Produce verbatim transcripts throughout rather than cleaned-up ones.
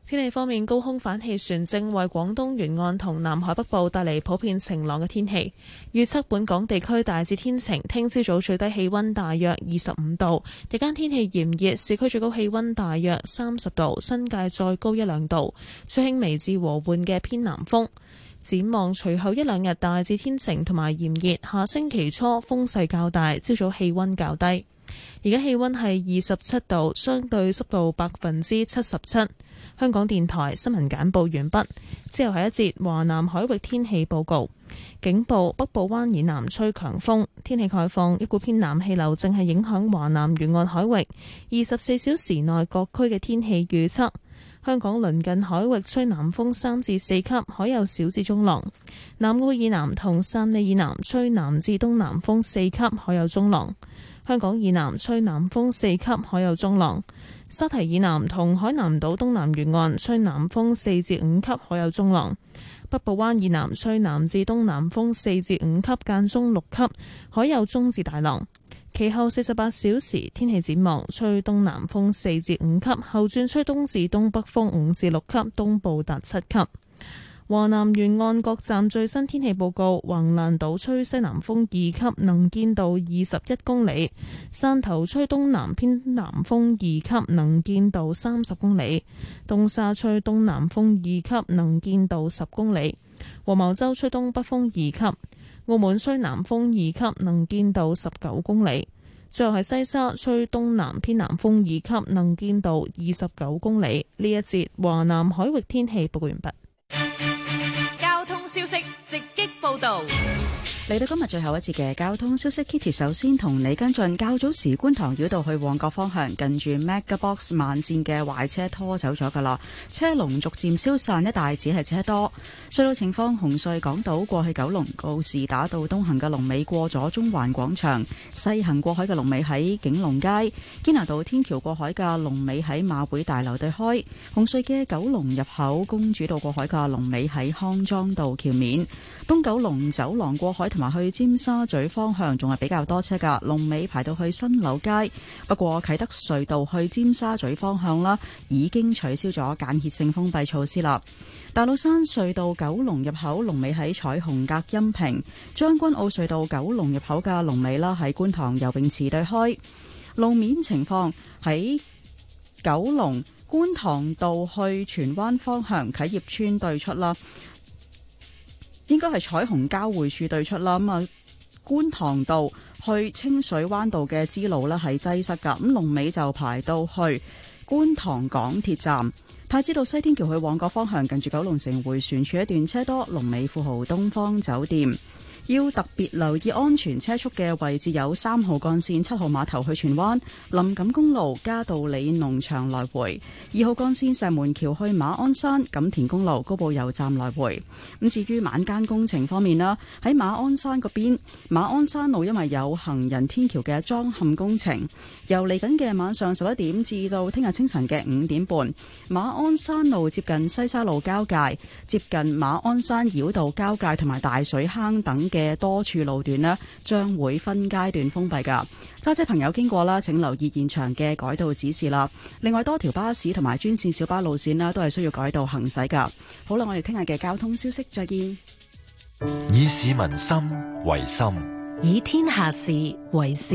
天氣方面，高空反氣旋正為廣東沿岸同南海北部帶嚟普遍晴朗嘅天氣。預測本港地區大致天晴，聽朝早最低氣温大約二十五度，日間天氣炎熱，市區最高氣温大約三十度，新界再高一兩度，吹輕微至和緩嘅偏南風。展望隨後一兩日大致天晴同埋炎熱，下星期初風勢較大，朝早氣温較低。而家氣温係二十七度，相對濕度百分之七十七。香港電台新聞簡報完畢，之後係一節華南海域天氣報告。警報：北部灣以南吹強風，天氣概況，一股偏南氣流正係影響華南沿岸海域。二十四小時內各區嘅天氣預測：香港鄰近海域吹南風三至四級，海有小至中浪；南澳以南同汕尾以南吹南至東南風四級，海有中浪；香港以南吹南風四級，海有中浪；沙堤以南同海南島東南沿岸吹南風四至五級，海有中浪；北部灣以南吹南至東南風四至五級，間中六級，海有中至大浪。其後四十八小時天氣展望，吹東南風四至五級，後轉吹東至東北風五至六級，東部達七級。華南沿岸各站最新天氣報告：橫瀾島吹西南風二級，能見度二十一公里；汕頭吹東南偏南風二級，能見度三十公里；東沙吹東南風二級，能見度十公里；黃茅洲吹東北風二級；澳門吹南風二級，能見度十九公里；最後係西沙吹東南偏南風二級，能見度二十九公里。呢一節華南海域天氣報告完畢。 消息直擊報道， 嚟到今日最後一節嘅交通消息 ，Kitty 首先同你跟進。較早時觀塘繞道去旺角方向，近住 Megabox 慢線嘅壞車拖走咗噶啦，車龍逐漸消散，一帶只係車多。隧道情況：紅隧港島過去九龍告士打道東行嘅龍尾過咗中環廣場，西行過海嘅龍尾喺景隆街；堅拿道天橋過海嘅龍尾喺馬會大樓對開。紅隧嘅九龍入口公主道過海嘅龍尾喺康莊道橋面。東九龍走廊過海同埋去尖沙咀方向仲係比較多車噶，龍尾排到去新柳街。不過啟德隧道去尖沙咀方向啦，已經取消咗間歇性封閉措施啦。大老山隧道九龍入口龍尾喺彩虹隔音屏，將軍澳隧道九龍入口嘅龍尾啦喺觀塘游泳池對開。路面情況喺九龍觀塘道去荃灣方向啟業邨對出啦。應該係彩虹交匯處對出啦，咁啊觀塘道去清水灣道嘅支路呢係擠塞噶，咁龍尾就排到去觀塘港鐵站。太子道西天橋去旺角方向，近住九龍城迴旋處一段車多，龍尾富豪東方酒店。要特別留意安全車速嘅位置有三號幹線七號碼頭去荃灣、林錦公路嘉道理農場來回、二號幹線石門橋去馬鞍山、錦田公路高埗油站來回。咁至於晚間工程方面啦，喺馬鞍山嗰邊，馬鞍山路因為有行人天橋嘅裝嵌工程，由嚟緊嘅晚上十一點至到聽日清晨嘅五點半，馬鞍山路接近西沙路交界、接近馬鞍山繞道交界同埋大水坑等嘅多處路段呢，將會分階段封閉噶。揸車朋友經過啦，請留意現場嘅改道指示啦。另外，多條巴士同埋專線小巴路線呢，都係需要改道行駛噶。好啦，我哋聽日嘅交通消息再見。 以市民心為心， 以天下事為事。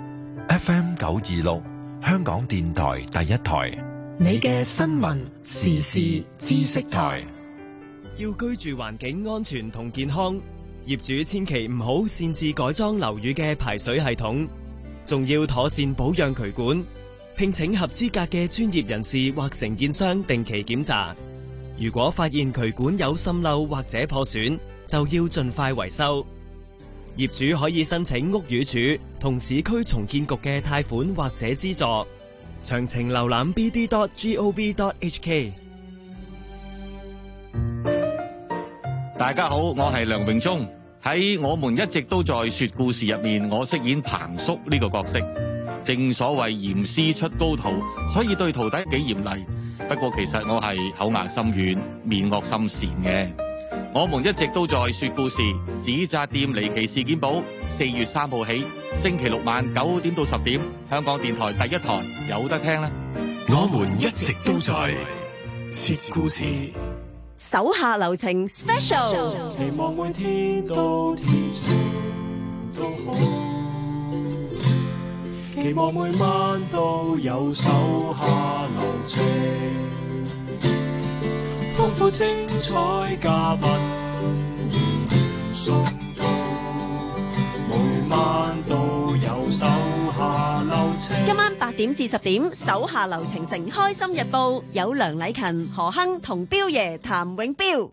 F M 九二六，香港電台第一台， 你嘅新聞時事知識台。 要居住環境安全同健康，業主千祈唔好擅自改裝樓宇嘅排水系統，仲要妥善保養渠管，聘請合資格嘅專業人士或承建商定期檢查。如果發現渠管有滲漏或者破損，就要盡快維修。業主可以申請屋宇署同市區重建局嘅貸款或者資助。詳情瀏覽 b d dot gov dot h k。 大家好，我係梁榮忠。喺我們一直都在說故事入面，我飾演彭叔呢個角色。正所謂嚴師出高徒，所以對徒弟幾嚴厲。不過其實我係口硬心軟、面惡心善嘅。我們一直都在說故事，紙紮店離奇事件簿，四月三號起，星期六晚九點到十點，香港電台第一台有得聽啦。 我們一直都在。 說故事， 手下留情 special， 期望每天都天晴都好，期望每晚都有手下留情，豐富精彩嘉賓送到，每晚都有手下留情。 今晚八點至十點，手下留情城開心日報有梁禮勤、何亨同彪爺譚永彪。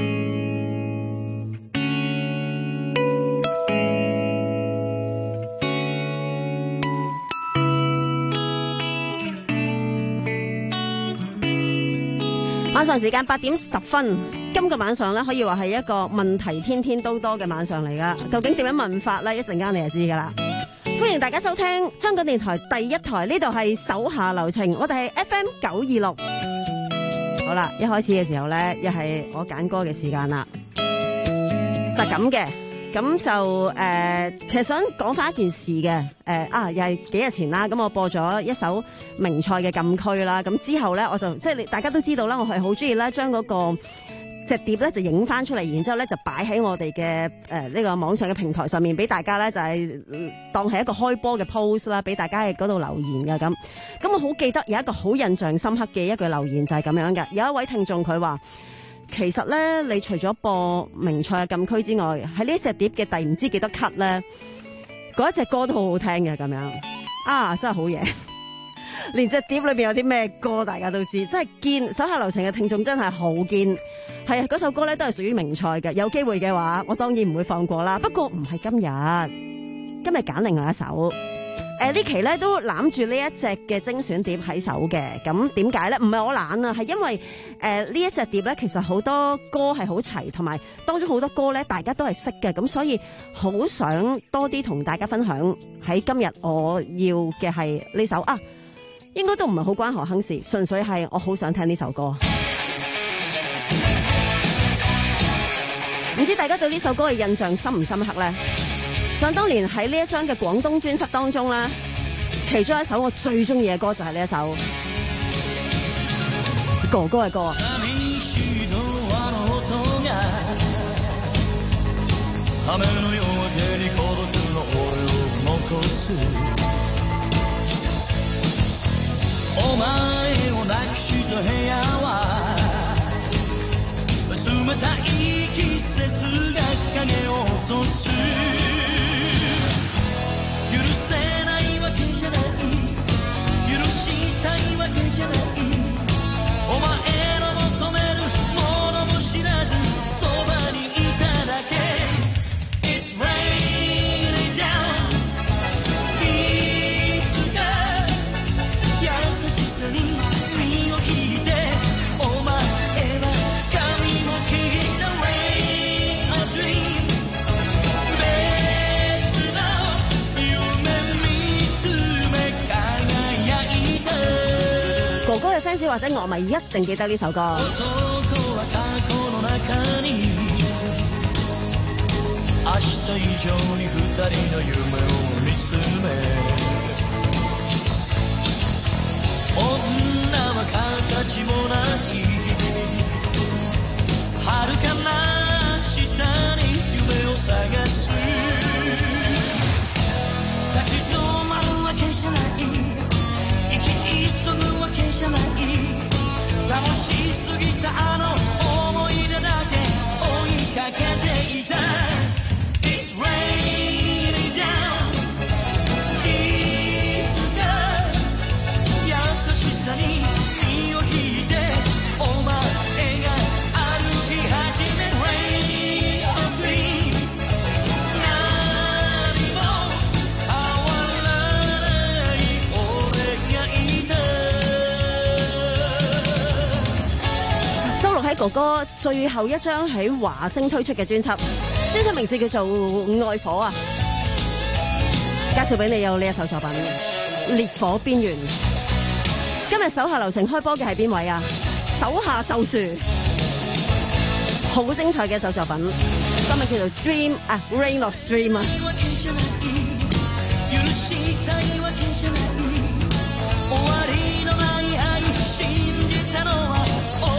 晚上時間八點十分，今個晚上咧可以話係一個問題天天都多嘅晚上嚟噶。究竟點樣問法咧？一陣間你就知噶啦。歡迎大家收聽香港電台第一台，呢度係手下留情，我哋係 F M 九二六。好啦，一開始嘅時候咧，又係我揀歌嘅時間啦，就咁嘅。咁就誒、呃，其實想講翻一件事嘅，誒、呃、啊，又係幾日前啦。咁我播咗一首名菜嘅禁區啦。咁之後咧，我就即係你大家都知道啦，我係好中意咧將嗰個隻碟咧就影翻出嚟，然之後咧就擺喺我哋嘅誒呢個網上嘅平台上面，俾大家咧就係、是、當係一個開波嘅 post 啦，俾大家喺嗰度留言嘅咁。咁我好記得有一個好印象深刻嘅一句留言就係咁樣嘅，有一位聽眾佢話。其實咧，你除咗播名菜嘅禁區之外，喺呢隻碟嘅第唔知幾多 cut 咧，嗰一隻歌都好好聽嘅咁樣啊，真係好嘢！連隻碟裏邊有啲咩歌，大家都知，真係堅。手下留情嘅聽眾真係好堅，係啊，嗰首歌咧都係屬於名菜嘅。有機會嘅話，我當然唔會放過啦。不過唔係今日，今日揀另外一首。誒、呃、呢期咧都攬住呢一隻嘅精選碟喺手嘅，咁點解咧？唔係我懶啊，係因為誒、呃、呢一隻碟咧，其實好多歌係好齊，同埋當中好多歌咧，大家都係識嘅，咁所以好想多啲同大家分享。喺今日我要嘅係呢首啊，應該都唔係好關何亨事，純粹係我好想聽呢首歌。唔知大家對呢首歌嘅印象深唔深刻咧？想當年喺呢一張嘅廣東專輯當中咧，其中一首我最中意嘅歌就係呢一首哥哥嘅歌。 許せないわけじゃない許したいわけじゃないお前の求めるものも知らずそばにいただけ It's raining down いつか優しさに身を引いてお前は髪も切った Rain a dream 哥哥嘅 fans 或者樂迷一定記得呢首歌。 急ぐわけじゃない楽しすぎたあの思い出だけ追いかけていた It's raining down いつか優しさに身を引いてお前が歩き始め Rain a dream 何も変わらない俺がいた喺哥哥最後一張喺華星推出嘅專輯，專輯名字叫做《愛火》啊！介紹俾你有呢一首作品《烈火邊緣》。今日手下留情開波嘅係邊位啊？手下受樹，好精彩嘅一首作品，今日叫做《Dream》啊，《Rain of Dream》啊！終わりのない愛信じたのは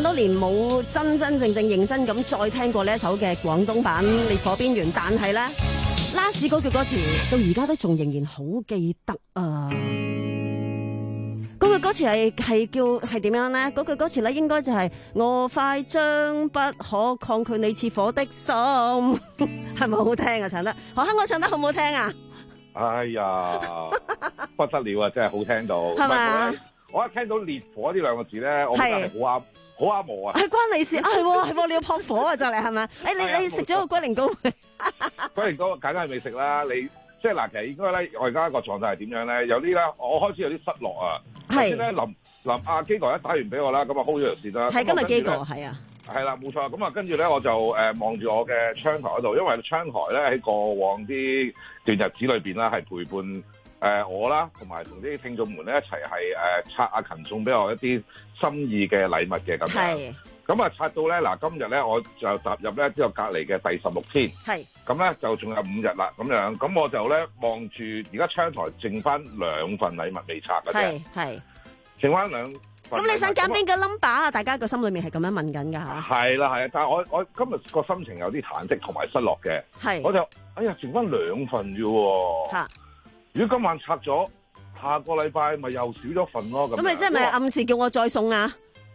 多年冇真真正正認真咁再聽過呢一首嘅廣東版《烈火邊緣》，但係咧 last 嗰句歌詞到而家都仲仍然好記得啊！嗰句歌詞係係叫係點樣咧？嗰句歌詞咧應該就係、是、我快將不可抗拒你似火的心，係咪好聽啊？唱得何香港唱得好唔好聽啊？ 哎呀，不得了啊！真係好聽到，係咪？我一聽到烈火呢兩個字咧，我覺得係好啱，好啱我啊！ 係關你事啊！係喎係喎，你要撲火啊！就嚟係咪？誒你你食咗個龜苓膏未？ 龜苓膏梗係未食啦！你即係嗱，其實應該咧，我而家個狀態係點樣咧？有啲咧，我開始有啲失落啊！係咧，林林阿基哥一打完俾我啦，咁啊 hold 咗條線啦。係今日基哥係啊。係啦，冇錯。咁啊，跟住咧，我就誒望住我嘅窗台嗰度，因為窗台咧喺過往啲段日子裏邊啦，係陪伴誒、呃、我啦，同埋同啲聽眾們咧一齊係誒拆阿勤送俾我一啲心意嘅禮物嘅咁樣。係。咁啊，拆到咧嗱，今日咧我就踏入咧之後隔離嘅第十六天。係。咁咧就仲有五日啦，咁樣。咁我就咧望住而家窗台剩翻兩份禮物未拆嘅啫。係係。剩翻兩。咁你想揀邊個 number 啊？大家個心裏面係咁樣問緊㗎嚇。係啦係啊，但係我我今日個心情有啲忐忑同埋失落嘅。係。我就哎呀，剩翻兩份啫喎。嚇。如果今晚拆咗，下個禮拜咪又少咗份咯。咁。咁你即係咪暗示叫我再送啊？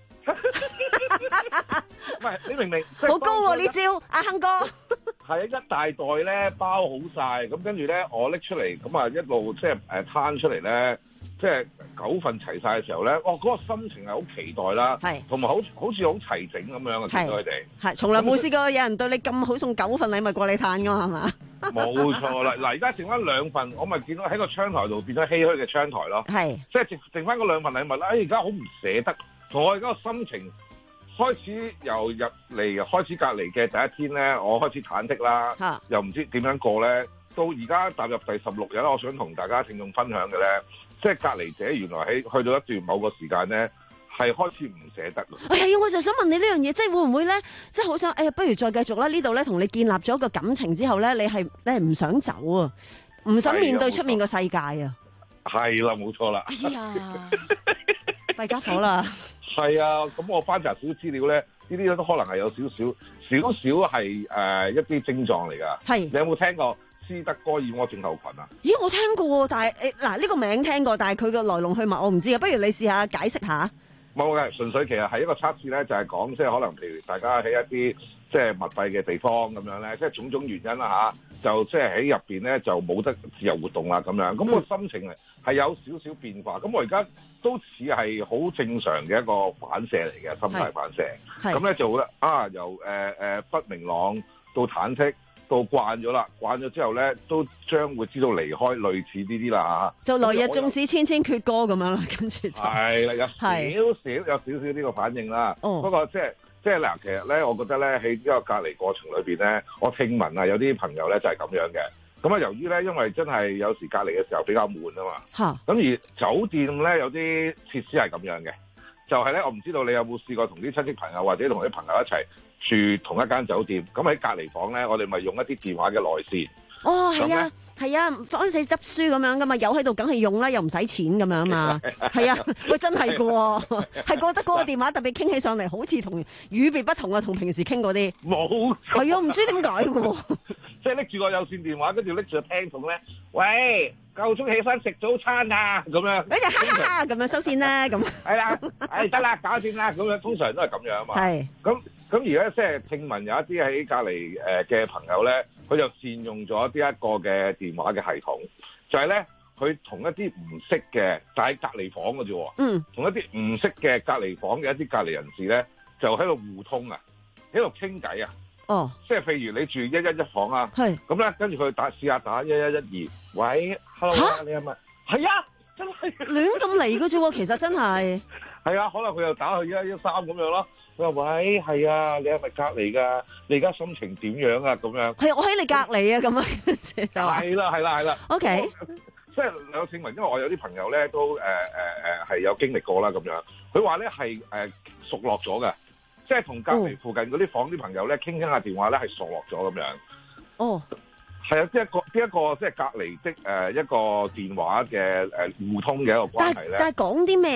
唔係，你明明好高喎呢招，阿亨哥。係啊，一大袋咧包好晒，咁跟住咧我拎出嚟，咁啊一路即係誒攤出嚟咧。即係九份齊晒嘅時候咧，哦嗰、那個心情係好期待啦，係同埋好好似好齊整咁樣啊！見到佢哋係從來冇試過有人對你咁好，送九份禮物過你嘆㗎係嘛？冇錯啦！嗱，而家剩翻兩份，我咪見到喺個窗台度變咗唏噓嘅窗台咯，係即係剩剩翻嗰兩份禮物啦！哎，而家好唔捨得，同我而家個心情開始由入嚟開始隔離嘅第一天咧，我開始忐忑啦，又唔知點樣過咧，到而家踏入第十六日，我想同大家聽眾分享嘅咧。即係隔離者，原來喺去到一段某個時間咧，係開始唔捨得咯。係啊，我就想問你呢樣嘢，即係會唔會咧，即係好想，哎呀，不如再繼續啦。呢度咧同你建立咗個感情之後咧，你係你係唔想走啊，唔想面對出面個世界啊。係啦，冇錯啦。哎呀，大家伙啦。係啊，咁我翻查少少資料咧，呢啲都可能係有少少少少係誒一啲症狀嚟㗎。係，你有冇聽過斯德哥爾摩症候群啊？咦，我聽過，但係誒嗱呢個名聽過，但係佢個來龍去脈我唔知啊。不如你試下解釋下。冇嘅，純粹其實係一個測試咧，就係講即係可能譬如大家喺一啲即係密閉嘅地方咁樣咧，即係種種原因啦吓，就即係喺入邊咧就冇得自由活動啦咁樣。咁個心情係有少少變化。咁我而家都似係好正常嘅一個反射嚟嘅心態反射。咁咧就咧啊由誒誒、呃呃、不明朗到忐忑。到慣咗啦，慣咗之後咧，都將會知道離開，類似呢啲啦嚇。就來日縱使千千闕歌咁樣啦，跟住就係啦，有少少有少少呢個反應啦。哦，不過即係即係嗱，其實咧，我覺得咧喺呢個隔離過程裏邊咧，我聽聞啊，有啲朋友咧就係咁樣嘅。咁啊，由於咧，因為真係有時隔離嘅時候比較悶啊嘛。嚇。咁而酒店咧有啲設施係咁樣嘅，就係咧，我唔知道你有冇試過同啲親戚朋友或者同啲朋友一齊住同一間酒店，咁喺隔離房咧，我哋咪用一啲電話嘅內線。哦，係啊，係啊，方死執書咁樣噶嘛，有喺度梗係用啦，又唔使錢咁樣嘛。係啊，喂，真係噶喎，係覺得嗰個電話特別傾起上嚟，好似同與別不同啊，同平時傾嗰啲。冇。係啊，唔知點解噶喎。即係拎住個有線電話，跟住拎住個聽筒咧，喂，夠鐘起身食早餐啊，咁樣。哎呀，哈哈哈，咁樣收線啦，咁。係啦，哎得啦，搞掂啦，咁樣通常都係咁樣啊嘛。係。咁咁而家即係聽聞有一啲喺隔離誒嘅朋友咧，佢就善用咗呢一個嘅電話嘅系統，就係咧佢同一啲唔識嘅，但係隔離房嘅啫喎。嗯。同一啲唔識嘅隔離房嘅一啲隔離人士咧，就喺度互通啊，喺度傾偈啊。哦，即係譬如你住一一一房啊，係咁咧，跟住佢打試下打一一一二，喂 ，hello 啊，你係咪？係啊，真係亂咁嚟嘅啫喎，其實真係。係啊，可能佢又打去一一一三咁樣咯。佢話喂，係啊，你係咪隔離㗎？你而家心情點樣啊？咁樣。係，我喺你隔離啊，咁樣。係啦，係啦，係啦。OK。即係有聽聞，因為我有啲朋友咧都誒誒誒係有經歷過啦，咁樣。佢話咧係誒熟絡咗嘅。即係同隔離附近嗰啲房啲朋友咧傾傾下電話咧係熟絡咗咁樣。哦，係啊，即係一個呢一個即係隔離的誒一個電話嘅誒互通嘅一個關係咧。但係講啲咩㗎？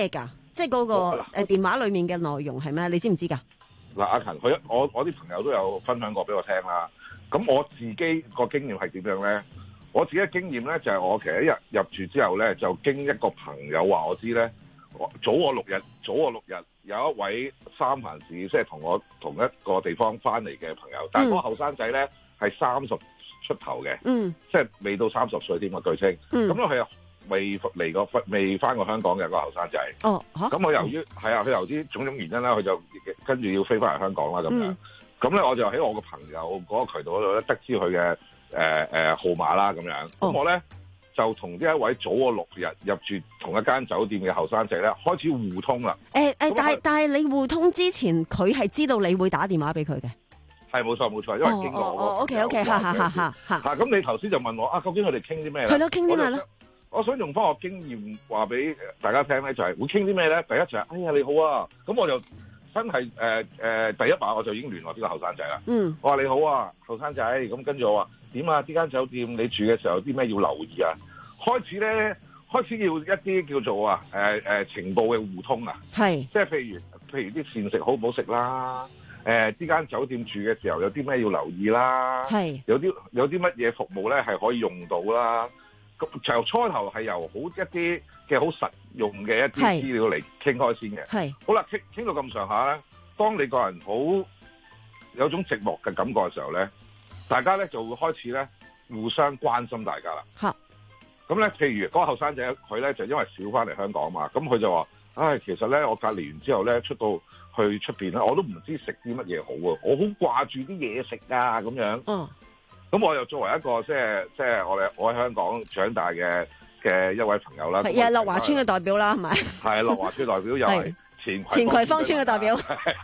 即係嗰個誒電話裡面嘅內容係咩？你知唔知㗎？ 嗱，阿勤佢我我啲朋友都有分享過俾我聽啦。咁我自己個經驗係點樣咧？我自己嘅經驗咧就係我其實一日入住之後咧，就經一個朋友話我知咧，早我六日，早我六日有一位三藩市即係同我同一個地方翻嚟嘅朋友，但係嗰個後生仔咧係三十出頭嘅，嗯，即係未到三十歲添啊，據稱，咁咧佢又未嚟過未翻過香港嘅、嗰個後生仔，哦，咁我由於係啊，佢由於種種原因啦，佢就跟住要飛翻嚟香港啦，咁樣，咁咧我就喺我個朋友嗰個渠道嗰度咧得知佢嘅誒誒號碼啦，咁樣，咁我咧就同呢一位早我六日入住同一間酒店嘅後生仔咧開始互通啦。誒誒，但係但係你互通之前，佢係知道你會打電話俾佢嘅。係冇錯冇錯，因為經過我。哦 OK OK，嚇嚇嚇嚇嚇。嚇咁你頭先就問我啊，究竟佢哋傾啲咩咧？係咯，傾啲咩咧？我想用翻我經驗話俾大家聽咧，就係會傾啲咩咧？第一就係哎呀你好啊，咁我就真係誒誒第一晚我就已經聯絡呢個後生仔啦。嗯。我話你好啊，後生仔，咁跟住我話點啊？呢間酒店你住嘅時候有啲咩要留意啊？開始咧，開始要一啲叫做啊誒誒情報嘅互通啊。係。即係譬如譬如啲膳食好唔好食啦？誒呢間酒店住嘅時候有啲咩要留意啦？係。有啲有啲乜嘢服務咧係可以用到啦？咁由初頭係由好一啲嘅好實用嘅一啲資料嚟傾開先嘅。係。好啦，傾傾到咁上下咧，當你個人好有種寂寞嘅感覺嘅時候咧，大家咧就會開始咧互相關心大家啦。嚇。咁咧，譬如嗰個後生仔佢咧就因為少翻嚟香港嘛，咁佢就話：唉，其實咧我隔離完之後咧出到去出邊咧，我都唔知食啲乜嘢好啊！我好掛住啲嘢食啊咁樣。嗯。咁我又作為一個即係即係我哋我喺香港長大嘅嘅一位朋友啦，係又係樂華村嘅代表啦，係咪？係樂華村代表，又係前前葵芳村嘅代表，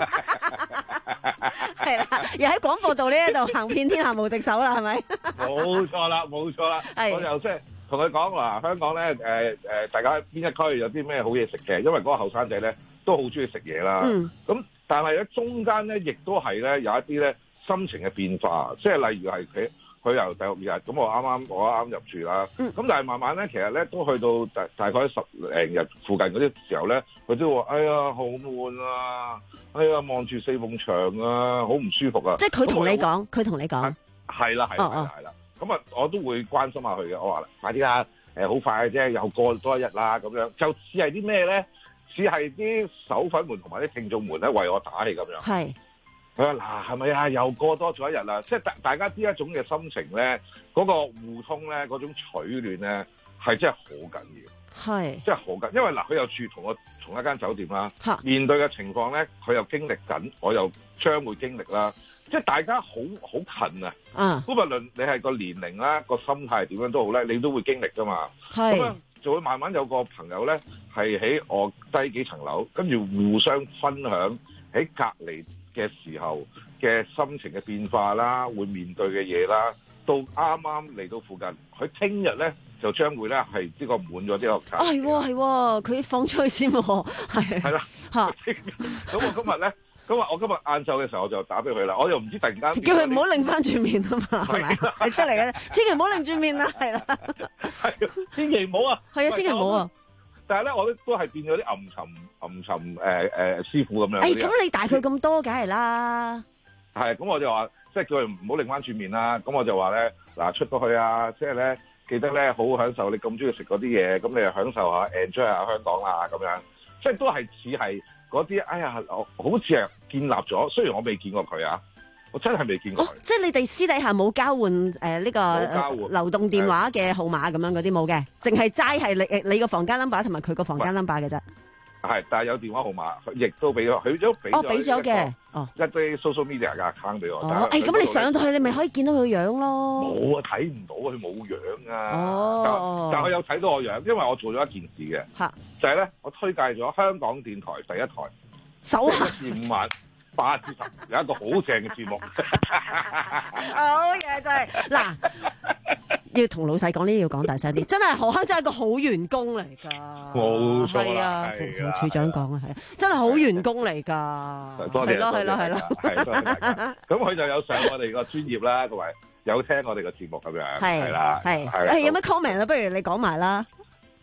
係啦，又喺廣播道呢一度行遍天下無敵手啦，係咪？冇錯啦，冇錯啦，我就即係同佢講話香港咧誒誒，大家邊一區有啲咩好嘢食嘅？因為嗰個後生仔咧都好中意食嘢啦。嗯。咁但係咧中間咧亦都係咧有一啲咧心情嘅變化，即係例如係佢佢由第六日咁，我啱啱我啱啱入住啦。咁、嗯、但係慢慢咧，其實咧都去到大大概十零日附近嗰啲時候咧，佢都話：哎呀，好悶啊！哎呀，望住四埲牆啊，好唔舒服啊！即係佢同你講，佢同你講，係啦係啦係啦。咁啊，我都會關心下佢嘅。我話：快啲啦，誒好快嘅啫，又過多一日啦咁樣。就似係啲咩咧？似係啲手粉們同埋啲聽眾們咧為我打氣咁樣。係。佢話嗱係咪啊？又過多咗一日啦！即係大大家知一種嘅心情咧，嗰、嗰個互通咧，嗰種取暖咧，係真係好緊要。係，真係好緊，因為嗱，佢又住同我同一間酒店啦，面對嘅情況咧，佢又經歷緊，我又將會經歷啦。即係大家好好近啊！嗯，無論你係個年齡啦，個心態點樣都好咧，你都會經歷噶嘛。係，咁樣就會慢慢有個朋友咧，係喺我低幾層樓，跟住互相分享喺隔離嘅時候嘅心情嘅變化啦，會面對嘅嘢啦，到啱啱嚟到附近，佢聽日咧就將會咧係呢個滿咗呢個卡。係喎係喎，佢放出去先喎，係係啦嚇。咁我今日咧，咁啊我今日晏晝嘅時候我就打俾佢啦，我又唔知突然間叫佢唔好擰翻轉面啊嘛，係咪？你出嚟嘅，千祈唔好擰轉面啦，係啦，係千祈唔好啊，係啊，千祈唔好啊。但係咧，我都都係變咗啲暗沉、暗沉誒誒、呃呃、師傅咁樣。誒、哎，咁你大佢咁多，梗係啦。係，咁我就話，即係叫佢唔好擰翻轉面啦。咁我就話咧，嗱出到去啊，即係咧記得咧好好享受你咁中意食嗰啲嘢，咁你就享受下 enjoy 下香港啊咁樣。即係都係似係嗰啲，哎呀，好似係建立咗。雖然我未見過佢啊。我真係未見過、哦，即係你哋私底下冇交換誒呢、呃這個、呃、流動電話嘅號碼咁樣嗰啲冇嘅，淨係齋係你你個房間 number 同埋佢個房間 number 嘅啫。係，但係有電話號碼，亦都俾咗，佢都俾咗。哦，俾咗嘅，哦，一啲 social media 嘅 account 俾我。哦，誒，咁你上到去，你咪可以見到佢樣咯。冇啊，睇唔到，佢冇樣啊。哦。但係我有睇到我樣，因為我做咗一件事嘅。嚇。就係咧，我推介咗香港電台第一台。手下。一至五晚。八至十有一個好正嘅節目，好嘢真係嗱，要同老細講呢，要講大聲啲，真係何坑真係一個好員工嚟㗎，冇錯啦，同同處長講啊，係啊，真係好員工嚟㗎，多謝，係咯係咯係咯，係多謝大家。咁佢就有上我哋個專頁啦，同埋有聽我哋個節目咁樣，係啦，係係有咩 comment 啊？不如你講埋啦。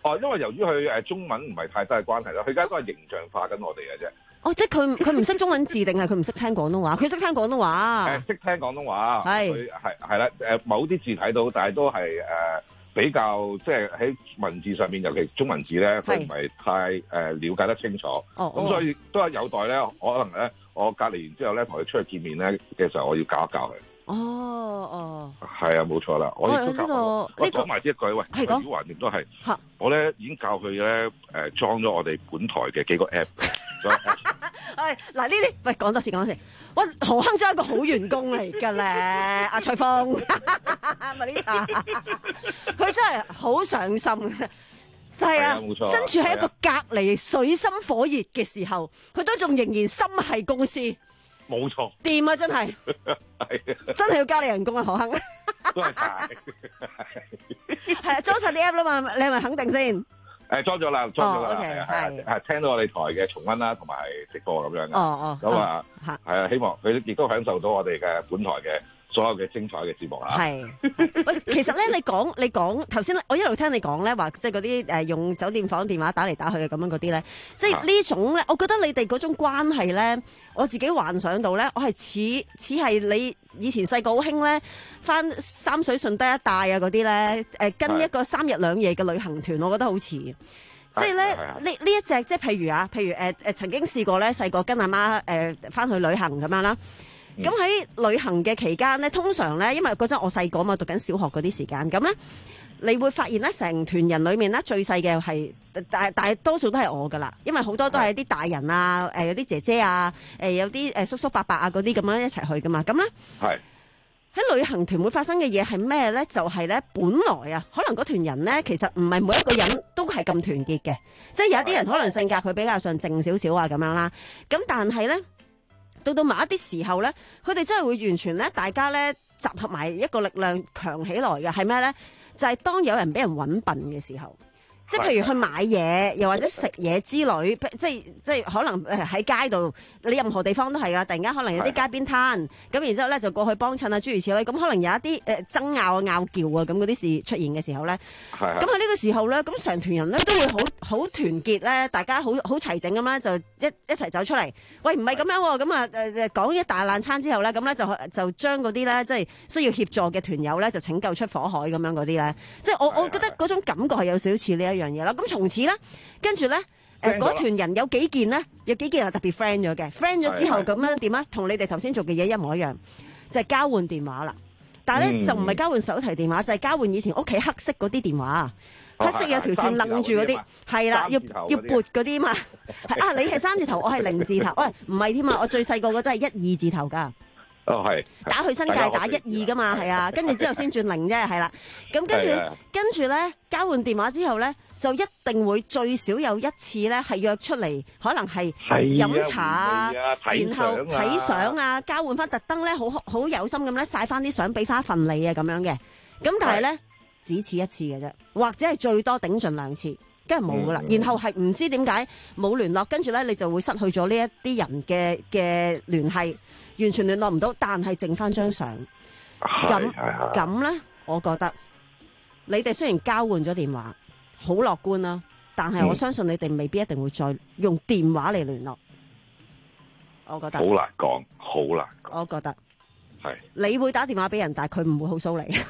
哦，因為由於佢誒中文唔係太大嘅關係啦，佢而家都係形象化緊我哋嘅啫。 哦，即係佢佢唔識中文字定係佢唔識聽廣東話？佢識聽廣東話。 誒，識聽廣東話。 係。 佢係係啦，誒某啲字睇到，但係都係誒比較即係喺文字上面，尤其中文字咧，佢唔係太誒了解得清楚。 哦。 咁所以都係有待咧，可能咧，我隔離完之後咧，同佢出去見面咧嘅時候，我要教一教佢。 哦哦， 係啊，冇錯啦，我亦都教我。我講埋呢一句，喂，係講橫掂都係。嚇！我咧已經教佢咧誒裝咗我哋本台嘅幾個 app。 係嗱呢啲，喂講多次講多次。喂，何鏗真係一個好員工嚟㗎咧，阿翠鳳，Melissa，佢真係好上心嘅。就係啊，身處喺一個隔離水深火熱嘅時候，佢都仲仍然心繫公司。 冇錯， 掂啊！真係，真係要加你人工啊，何鏗。 都係大， 係啊，裝晒啲 app 啦嘛，你係咪肯定先？ 誒，裝咗啦，裝咗啦， 係係係聽到我哋台嘅重溫啦，同埋直播咁樣嘅。 哦哦， 咁啊，係啊，希望佢亦都享受到我哋嘅本台嘅所有嘅精彩嘅節目啦。 係，喂，其實咧，你講你講頭先，我一路聽你講咧，話即係嗰啲誒用酒店房電話打嚟打去嘅咁樣嗰啲咧，即係呢種咧，我覺得你哋嗰種關係咧，我自己幻想到咧，我係似似係你以前細個好興咧，翻三水順德一帶啊嗰啲咧，誒跟一個三日兩夜嘅旅行團，我覺得好似，即係咧呢呢一隻，即係譬如啊，譬如誒誒曾經試過咧，細個跟阿媽誒翻去旅行咁樣啦。咁喺、嗯、旅行嘅期間咧，通常咧，因為嗰陣我細個嘛，讀緊小學嗰啲時間，咁咧，你會發現咧，成團人裏面咧，最細嘅係大大多數都係我噶啦，因為好多都係啲大人啊，誒有啲姐姐啊，誒有啲誒叔叔伯伯啊嗰啲咁樣一齊去噶嘛，咁咧，係喺旅行團會發生嘅嘢係咩咧？就係、是、咧，本來啊，可能嗰團人咧，其實唔係每一個人都係咁團結嘅，即係有啲人可能性格佢比較上靜少少啊咁樣啦，咁但係咧。到到某一啲時候咧，佢哋真係會完全咧，大家咧集合埋一個力量強起來嘅，係咩咧？就係、是、當有人俾人揾笨嘅時候，即係譬如去買嘢，又或者食嘢之類，即係即係可能誒喺街度，你任何地方都係噶。突然間可能有啲街邊攤，咁然之後咧就過去幫襯啊，諸如此類。咁可能有一啲誒爭拗啊、拗撬啊咁嗰啲事出現嘅時候咧，咁喺呢個時候咧，咁成團人咧都會好好團結咧，大家好好齊整咁啦，就一一齊走出嚟。喂，唔係咁樣喎，咁啊誒誒講一大爛餐之後咧，咁咧就就將嗰啲咧即係需要協助嘅團友咧就拯救出火海咁樣嗰啲咧，即係我我覺得嗰種感覺係有少少似呢一樣嘢啦。咁從此咧，跟住咧，誒嗰團人有幾件咧，有幾件係特別 friend 咗嘅 friend 咗之後咁樣點啊？同你哋頭先做嘅嘢一模一樣，就係、是、交換電話啦。但係咧、嗯、就唔係交換手提電話，就係、是、交換以前屋企黑色嗰啲電話，哦、黑色有條線掕住嗰啲，係啦，要要撥嗰啲嘛。啊，你係三字頭，我係零字頭，喂，唔係添啊！我最細個嗰真係一二字頭㗎。 哦，係打去新界打一二㗎嘛，係啊，跟住之後先轉零啫，係啦。咁跟住跟住咧交換電話之後咧，就一定會最少有一次咧係約出嚟，可能係飲茶啊，然後睇相啊，交換翻特登咧，好好有心咁咧曬翻啲相俾翻份你啊咁樣嘅。咁但係咧只此一次嘅啫，或者係最多頂盡兩次，梗係冇噶啦。然後係唔知點解冇聯絡，跟住咧你就會失去咗呢一啲人嘅嘅聯繫。完全聯絡唔到，但係剩翻張相。咁咁咧，我覺得你哋雖然交換咗電話，好樂觀啦，但係我相信你哋未必一定會再用電話嚟聯絡。我覺得好難講，好難講。 我覺得係你會打電話俾人，但係佢唔會好騷你。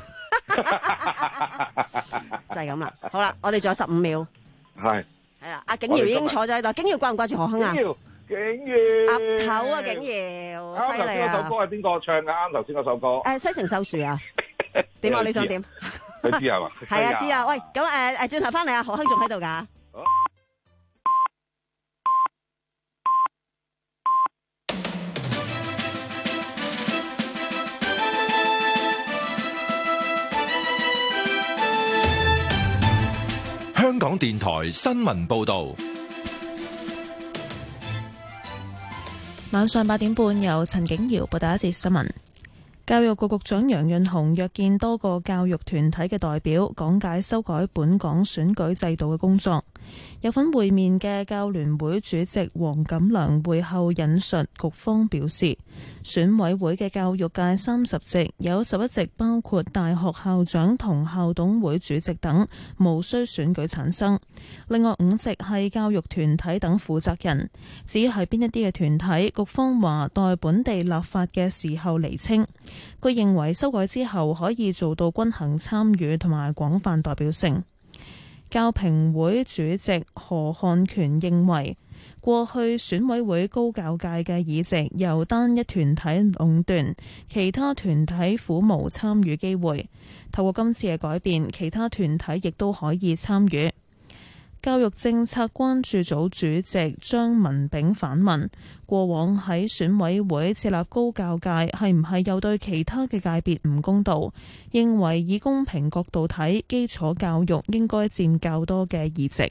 就係咁啦。好啦，我哋仲有十五秒。係係啦，阿景瑤已經坐咗喺度。景瑤掛唔掛住何鏗啊？ 景瑤岌頭啊，景瑤，犀利啊！ 啱頭先嗰首歌係邊個唱噶？啱頭先嗰首歌誒，西城秀樹啊？點啊？你想點？ 你知係嘛？ 係啊，知啊。喂，咁誒誒，轉頭翻嚟啊，何鏗仲喺度噶？ 香港電台新聞報道。 晚上八點半，由陳景瑤報道一節新聞。教育局局長楊潤雄約見多個教育團體嘅代表，講解修改本港選舉制度嘅工作。 有份會面嘅教聯會主席黃錦良會後引述局方表示，選委會嘅教育界三十席，有十一席包括大學校長同校董會主席等，無需選舉產生。另外五席係教育團體等負責人。至於係邊一啲嘅團體，局方話待本地立法嘅時候釐清。佢認為修改之後可以做到均衡參與同埋廣泛代表性。教評會主席何漢權認為，過去選委會高教界嘅議席由單一團體壟斷，其他團體苦無參與機會。透過今次嘅改變，其他團體亦都可以參與。教育政策關注組主席張文炳反問，過往喺選委會設立高教界係唔係又對其他嘅界別唔公道？認為以公平角度睇，基礎教育應該佔較多嘅議席。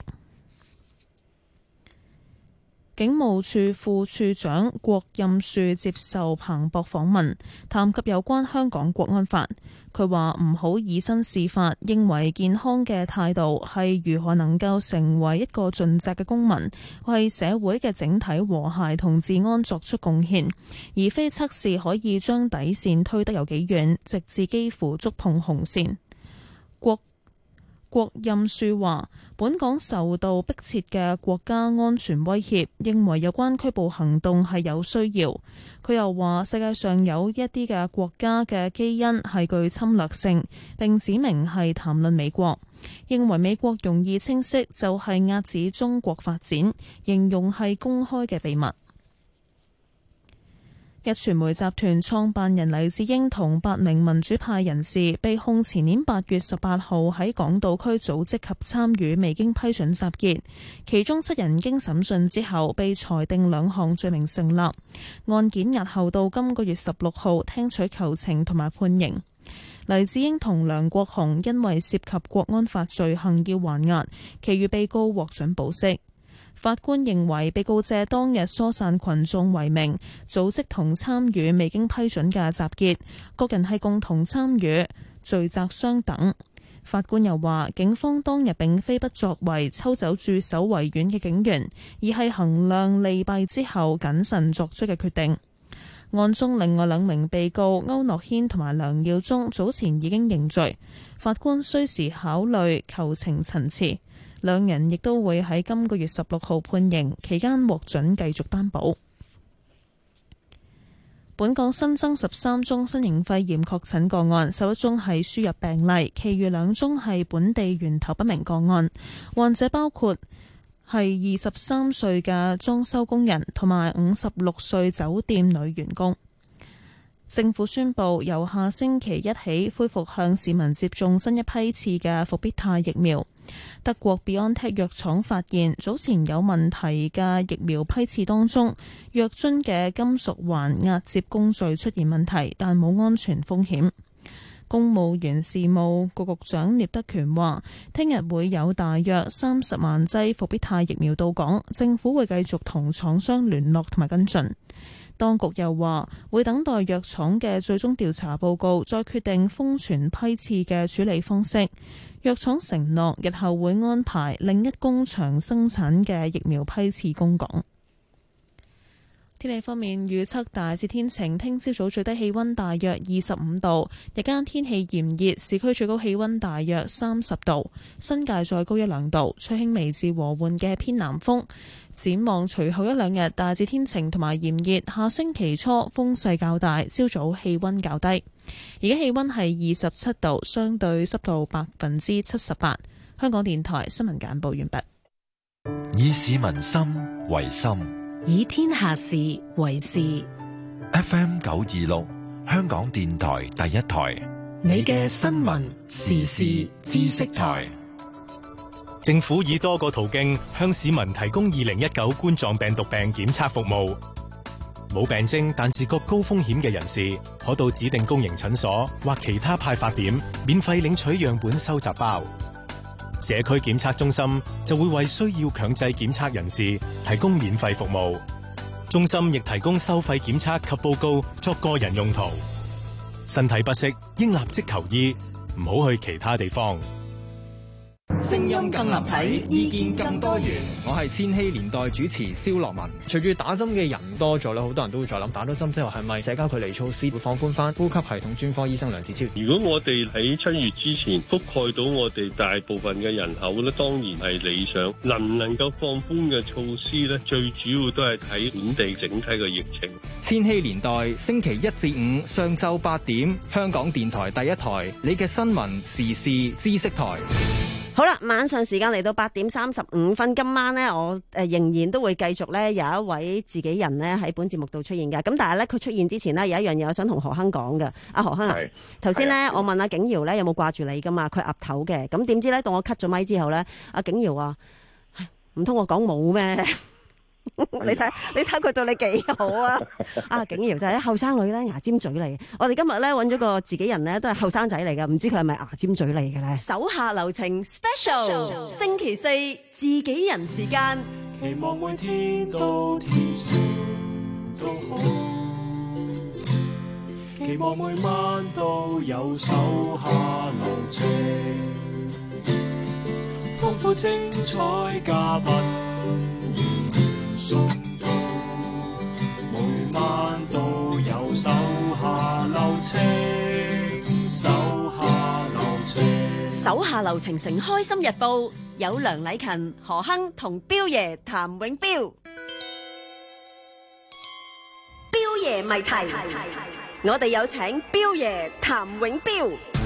警務處副處長郭任樹接受彭博訪問，談及有關香港國安法。佢話唔好以身試法，認為健康嘅態度係如何能夠成為一個盡責嘅公民，為社會嘅整體和諧同治安作出貢獻，而非測試可以將底線推得有幾遠，直至幾乎觸碰紅線。郭郭任樹話，本港受到迫切嘅國家安全威脅，認為有關拘捕行動係有需要。佢又話，世界上有一啲嘅國家嘅基因係具侵略性，並指明係談論美國，認為美國容易清晰就係遏止中國發展，形容係公開嘅秘密。壹傳媒集團創辦人黎智英同八名民主派人士被控前年八月十八號喺港島區組織及參與未經批准集結，其中七人經審訊之後被裁定兩項罪名成立，案件押後到今個月十六號聽取求情同埋判刑。黎智英同梁國雄因為涉及國安法罪行要還押，其餘被告獲准保釋。法官認為被告借當日疏散群眾為名，組織同參與未經批准嘅集結，各人係共同參與，罪責相等。法官又話，警方當日並非不作為抽走駐守維園嘅警員，而係衡量利弊之後謹慎作出嘅決定。案中另外兩名被告區諾軒同埋梁耀忠早前已經認罪，法官需時考慮求情陳詞。兩人亦都會喺今個月十六號判刑，期間獲准繼續擔保。本港新增十三宗新型肺炎確診個案，十一宗係輸入病例，其餘兩宗係本地源頭不明個案。患者包括係二十三歲嘅裝修工人同埋五十六歲酒店女員工。政府宣布由下星期一起恢復向市民接種新一批次嘅復必泰疫苗。德國 BioNTech 藥廠發現早前有問題嘅疫苗批次當中，藥樽嘅金屬環壓接工序出現問題，但冇安全風險。公務員事務局局長聶德權話，聽日會有大約三十萬劑復必泰疫苗到港，政府會繼續同廠商聯絡同埋跟進。當局又話會等待藥廠嘅最終調查報告，再決定封存批次嘅處理方式。藥廠承諾日後會安排另一工場生產嘅疫苗批次供港。天氣方面預測大致天晴，聽朝早最低氣溫大約二十五度，日間天氣炎熱，市區最高氣溫大約三十度，新界再高一兩度，吹輕微至和緩嘅偏南風。展望隨後一兩日大致天晴同埋炎熱，下星期初風勢較大，朝早氣溫較低。而家氣溫係二十七度，相對濕度百分之七十八。香港電台新聞簡報完畢。 以市民心為心， 以天下事為事。 F M 九二六，香港電台第一台， 你嘅新聞時事知識台。 政府以多個途徑向市民提供二零一九冠狀病毒病檢測服務。冇病徵但自覺高風險嘅人士，可到指定公營診所或其他派發點免費領取樣本收集包。社區檢測中心就會為需要強制檢測人士提供免費服務。中心亦提供收費檢測及報告作個人用途。身體不適應立即求醫，唔好去其他地方。 聲音更立體，意見更多元。我係千禧年代主持蕭樂文。隨住打針嘅人多咗咧，好多人都會再諗打咗針之後係咪社交距離措施會放寬翻？呼吸系統專科醫生梁子超， 如果我哋喺七月之前覆蓋到我哋大部分嘅人口咧，當然係理想。能唔能夠放寬嘅措施咧，最主要都係睇本地整體嘅疫情。 千禧年代星期一至五上晝八點，香港電台第一台，你嘅新聞時事知識台。 好啦，晚上時間嚟到八點三十五分，今晚呢，我誒仍然都會繼續咧有一位自己人咧喺本節目度出現嘅。咁但係咧佢出現之前呢，有一樣嘢我想同何亨講嘅。阿何亨啊，頭先咧我問阿景瑤咧有冇掛住你噶嘛？佢岌頭嘅。咁點知咧到我 cut 咗咪之後咧，阿景瑤話：唔通我講冇咩？你睇你睇佢對你幾好啊！啊，景瑤就係後生女咧，牙尖嘴利。我哋今日咧揾咗個自己人咧，都係後生仔嚟噶，唔知佢係咪牙尖嘴利嘅咧？手下留情 special， 星期四自己人時間， 期望每天都天使都好，期望每晚都有手下留情，豐富精彩嘉賓送到，每晚都有手下留情，手下留情。 手下留情成開心日報，有梁禮勤、何亨同彪爺譚永彪。彪爺謎題，我哋有請彪爺譚永彪。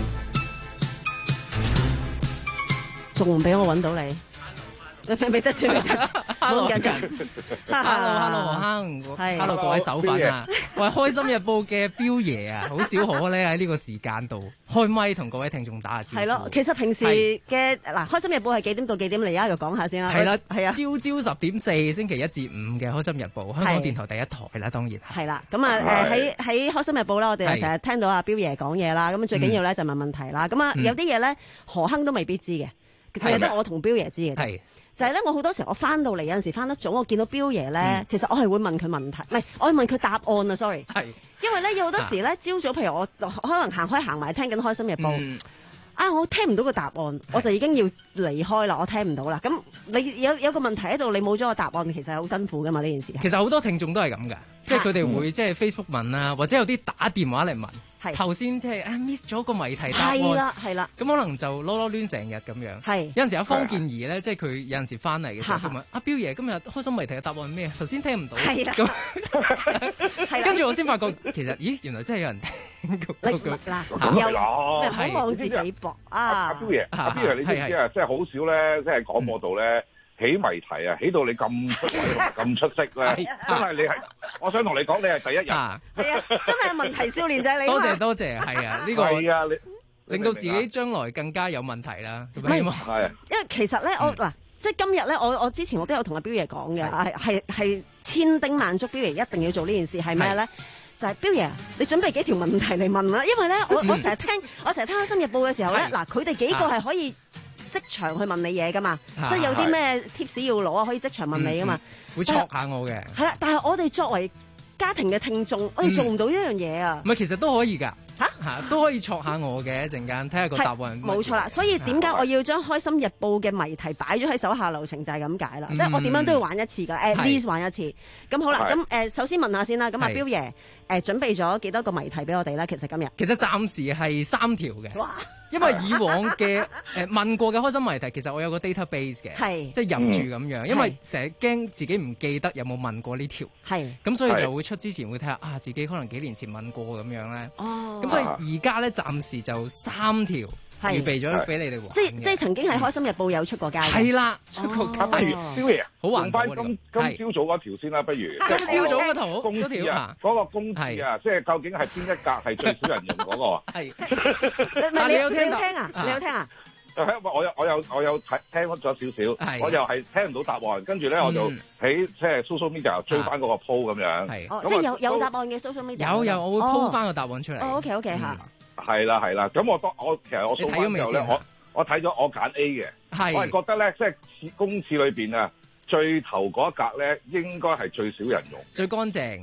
仲唔俾我揾到你？你未得住 ？Hello，緊張。Hello，Hello， 何亨。Hello， 各位手粉啊！喂，開心日報嘅彪爺啊，好少可咧喺呢個時間度開咪同各位聽眾打下招呼。 係咯，其實平時嘅嗱，開心日報係幾點到幾點？你而家就講下先啦。 係啦， 係啊， 朝朝十點四，星期一至五嘅開心日報，香港電台第一台啦，當然係啦。咁啊，誒喺喺開心日報啦，我哋成日聽到阿彪爺講嘢啦。咁最緊要咧就問問題啦。咁啊，有啲嘢咧何亨都未必知嘅，係得我同彪爺知嘅啫。就係咧，我好多時我翻到嚟有陣時翻得早，我見到彪爺咧，嗯、其實我係會問佢問題，唔係我係問佢答案啊。sorry，係因為咧有好多時咧，朝早譬如我可能行開行埋聽緊開心日報，嗯、啊我聽唔到個答案，我就已經要離開啦，我聽唔到啦。咁你有有個問題喺度，你冇咗個答案，其實係好辛苦噶嘛呢件事。 其實好多聽眾都係咁噶，即係佢哋會即係 Facebook 問啊，或者有啲打電話嚟問。頭先即係啊 miss 咗個謎題答案， 係啦係啦， 咁可能就囉囉攣成日咁樣。係有陣時阿方健儀咧，即係佢有陣時翻嚟嘅時候，佢問阿彪爺今日開心謎題嘅答案係咩？頭先聽唔到。係啦，咁跟住我先發覺其實，咦原來真係有人聽過。 嗱，又唔好望自己薄啊！ 阿彪爺，阿彪爺，你知唔知啊？即係好少咧，即係廣播道咧。起謎題啊！起到你咁出位咁出色咧，真係你係，我想同你講，你係第一人。係啊， 真係問題少年仔你。 多謝多謝，係啊，呢個係啊，你令到自己將來更加有問題啦。 唔係，係因為其實咧，我嗱，即係今日咧，我我之前我都有同阿彪爺講嘅，係係係千叮萬囑，彪爺一定要做呢件事，係咩咧？就係彪爺，你準備幾條問題嚟問啦，因為咧，我我成日聽，我成日聽《開心日報》嘅時候咧，嗱，佢哋幾個係可以。即場去問你嘢噶嘛，啊、即係有啲咩 tips 要攞啊，可以即場問你噶嘛， 嗯、會戳下我嘅。係啦，但係我哋作為家庭嘅聽眾，我哋做唔到呢樣嘢啊。 唔係、嗯，其實都可以㗎。嚇嚇都可以戳下我嘅一陣間，睇下個答案。 冇錯啦，所以點解我要將《開心日報》嘅謎題擺咗喺手下留情就係咁解啦。即係我點樣都要玩一次㗎 at least 玩一次。咁好啦，咁誒首先問下先啦。咁阿彪爺誒準備咗幾多個謎題俾我哋咧？其實今日其實暫時係三條嘅。哇！因為以往嘅誒問過嘅開心謎題，其實我有個 database 嘅，即係入住咁樣。因為成日驚自己唔記得有冇問過呢條，係咁所以就會出之前會睇下啊，自己可能幾年前問過咁樣咧。哦。咁所以而家咧暫時就三條預備咗俾你哋玩。 即即係曾經喺《開心日報》有出過街。 係啦，出過街。 不如彪爺， 好玩翻今今朝早嗰條先啦，不如。 今朝早嗰條公字啊，嗰個公字啊，即係究竟係邊一格係最少人用嗰個？ 係。 唔係你有聽啊？你有聽啊？ 我有我有我有睇聽咗少少，我又係聽唔到答案，跟住咧我就喺即係 social media 追翻嗰個 po 咁樣。 係，即係有有答案嘅 social media。 有有，我會 po 翻個答案出嚟。 哦 OK OK 嚇。 係啦係啦，咁我當我其實我睇咗之後咧，我我睇咗我揀 A 嘅，我係覺得咧，即係公廁裏邊啊，最頭嗰一格咧應該係最少人用， 最乾淨。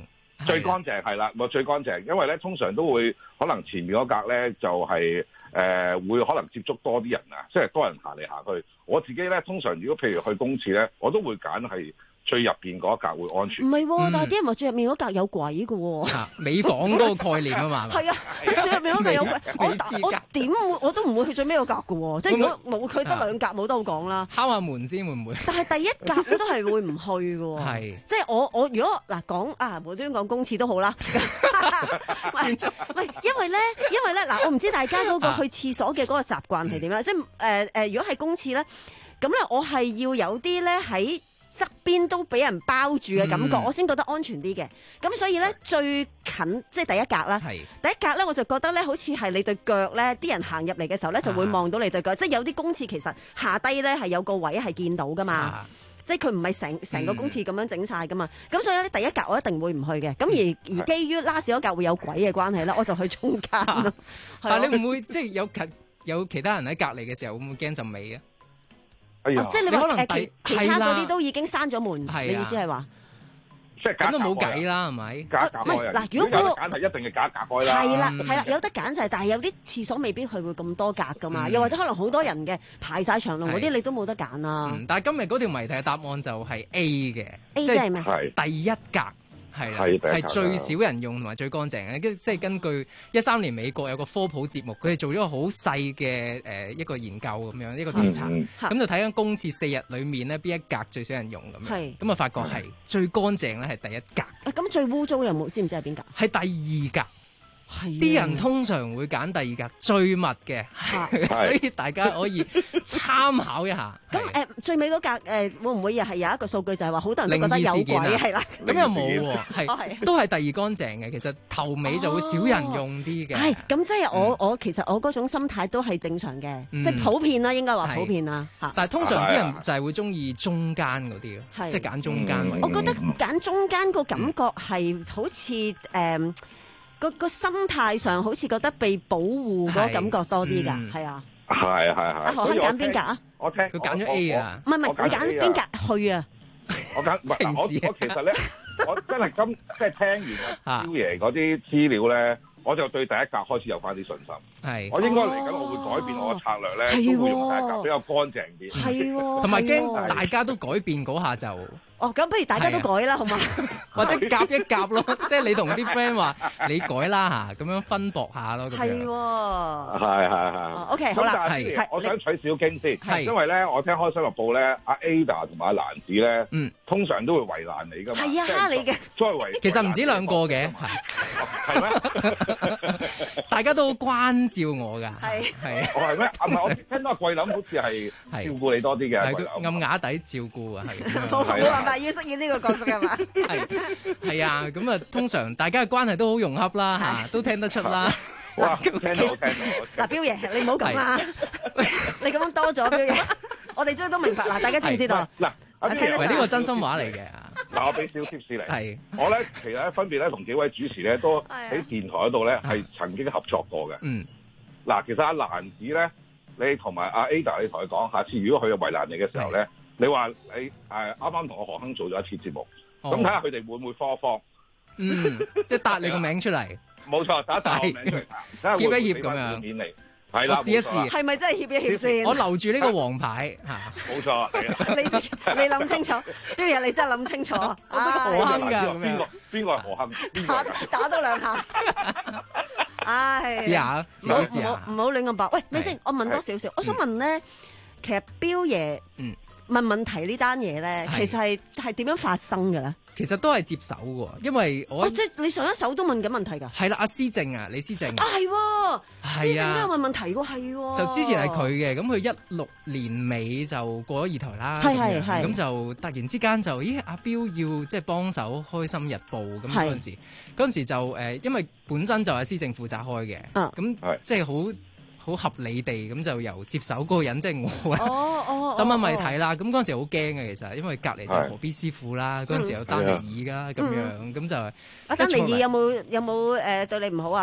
最乾淨係啦，我最乾淨，因為咧通常都會可能前面嗰格咧就係、是、誒、呃、會可能接觸多啲人啊，即係多人行嚟行去。我自己咧通常如果譬如去公廁咧，我都會揀係最入邊嗰一格會安全。 唔係、哦，嗯、但係啲人話最入面嗰格有鬼嘅喎、哦。 美房嗰個概念啊嘛。 係啊，最入面嗰格有鬼。我我點我都唔會去最尾嗰格嘅喎，即係如果冇佢得兩格冇得好講啦。 敲下門先會唔會？ 但係第一格我都係會唔去嘅喎。係，即係我我如果嗱講啊無端講公廁都好啦。喂，因為咧，因為咧嗱，我唔知大家嗰個去廁所嘅嗰個習慣係點樣，即係誒誒，如果係公廁咧，咁咧我係要有啲咧喺側邊都俾人包住嘅感覺，嗯、我先覺得安全啲嘅。咁所以咧最近即係第一格啦，第一格咧我就覺得咧好似係你對腳咧，啲人行入嚟嘅時候咧就會望到你對腳，啊、即係有啲公廁其實下低咧係有個位係見到噶嘛。啊即係佢唔係成成個公廁咁樣整晒噶嘛，咁、嗯、所以咧第一格我一定會唔去嘅，咁而而基於拉屎嗰格會有鬼嘅關係咧，我就去中間咯。啊、 但係你唔會即係有其有其他人喺隔離嘅時候會唔會驚陣味啊？ 哎呀， 即係你話誒其其他嗰啲都已經閂咗門，你意思係話？ 即係咁都冇計啦，係咪？ 隔隔開嗱，如果嗰個揀係一定係隔隔開啦。 係啦，係啦，有得揀就係，但係有啲廁所未必佢會咁多格噶嘛，又或者可能好多人嘅排晒長龍嗰啲，你都冇得揀啊。 但係今日嗰條謎題嘅答案就係 A 嘅 ，A 即係咩？ 第一格。係啦，係最少人用同埋最乾淨嘅。即係根據一三年美國有個科普節目，佢哋做咗個好細嘅誒一個研究咁樣一個調查，咁、嗯、就睇緊公廁四日裡面呢邊一格最少人用咁樣，咁啊發覺係最乾淨咧係第一格。 咁、啊、最污糟有冇？知唔知係邊格？ 係第二格。啲人通常會揀第二格最密嘅，所以大家可以參考一下。 咁誒、呃、最尾嗰格誒、呃、會唔會又係有一個數據就係話好多人都覺得有鬼係啦？ 咁又冇喎，係都係第二乾淨嘅。其實頭尾就會少人用啲嘅。 係咁即係我、嗯、我其實我嗰種心態都係正常嘅，嗯、即係普遍啦，應該話普遍啦。 但係通常啲人就係會中意中間嗰啲咯，即係揀中間位。 我覺得揀中間個感覺係好似誒。嗯個個心態上好似覺得被保護嗰感覺多啲㗎，係啊， 係係係。 阿何生揀邊格啊？ 我聽佢揀咗 A 啊， 唔係唔係，你揀邊格去啊？ 我揀唔係我我其實咧，我真係今即係聽完阿彪爺嗰啲資料咧，我就對第一格開始有翻啲信心。係，我應該嚟緊我會改變我嘅策略咧，都會用第一格比較乾淨啲。 係喎， 同埋驚大家都改變嗰下就。 哦，咁不如大家都改啦，好嘛？ 或者夾一夾咯，即係你同啲 friend 話你改啦嚇，咁樣分薄下咯。 係喎， 係係係。 OK，好啦， 係，我想取小經先，因為咧，我聽開新聞報咧，阿 Ada 同埋阿蘭子咧，嗯，通常都會為難你噶嘛。 係啊，你嘅。 再為。 其實唔止兩個嘅， 係咩？ 大家都好關照我㗎。係係。我係咩？唔係我聽到阿桂林好似係照顧你多啲嘅。 係佢暗啞底照顧啊，係。 冇辦法要飾演呢個角色係嘛？ 係係啊，咁啊，通常大家嘅關係都好融洽啦，嚇，都聽得出啦。 哇，聽到聽到。 嗱，彪爺，你唔好咁啦，你咁樣多咗，彪爺，我哋真係都明白。嗱，大家知唔知道？ 嗱，阿彪爺， 呢個真心話嚟嘅。 嗱，我俾少 tips 你。係。我咧其實咧分別咧同幾位主持咧都喺電台嗰度咧係曾經合作過嘅。嗯。嗱，其實阿蘭子咧，你同埋阿 Ada，你同佢講，下次如果佢有為難你嘅時候咧。你話你誒啱啱同我何亨做咗一次節目，咁睇下佢哋會唔會科科？ 嗯，即係答你個名出嚟。 冇錯，打打個名出嚟， 協一協咁樣。 面嚟，係啦， 試一試。 係咪真係協一協先？ 我留住呢個黃牌嚇。 冇錯， 你你諗清楚，呢樣嘢你真係諗清楚。 我識何亨㗎， 邊個邊個係何亨？ 打打多兩下。唉， 試下， 唔好唔好唔好亂咁爆。喂，咪先，我問多少少，我想問咧，其實彪爺嗯。問問題呢單嘢咧，其實係係點樣發生嘅咧？ 其實都係接手嘅，因為我、 哦、即係你上一手都問緊問題㗎。 係啦，阿施正啊，李施正啊，係喎，施正都有問問題喎，係喎。 就之前係佢嘅，咁佢一六年尾就過咗二台啦， 係係係， 咁就突然之間就咦阿彪要即係幫手開心日報咁嗰陣時，嗰陣時就誒，因為本身就係施正負責開嘅，咁、啊、即係好。好合理地咁就由接手嗰個人即係、就是、我咧，咁啊咪睇啦。咁嗰陣時好驚嘅其實，因為隔離就係何必師傅啦，嗰陣、嗯、時有丹尼爾啦咁樣，咁、嗯、就阿丹尼爾有冇有冇誒、呃、對你唔好啊？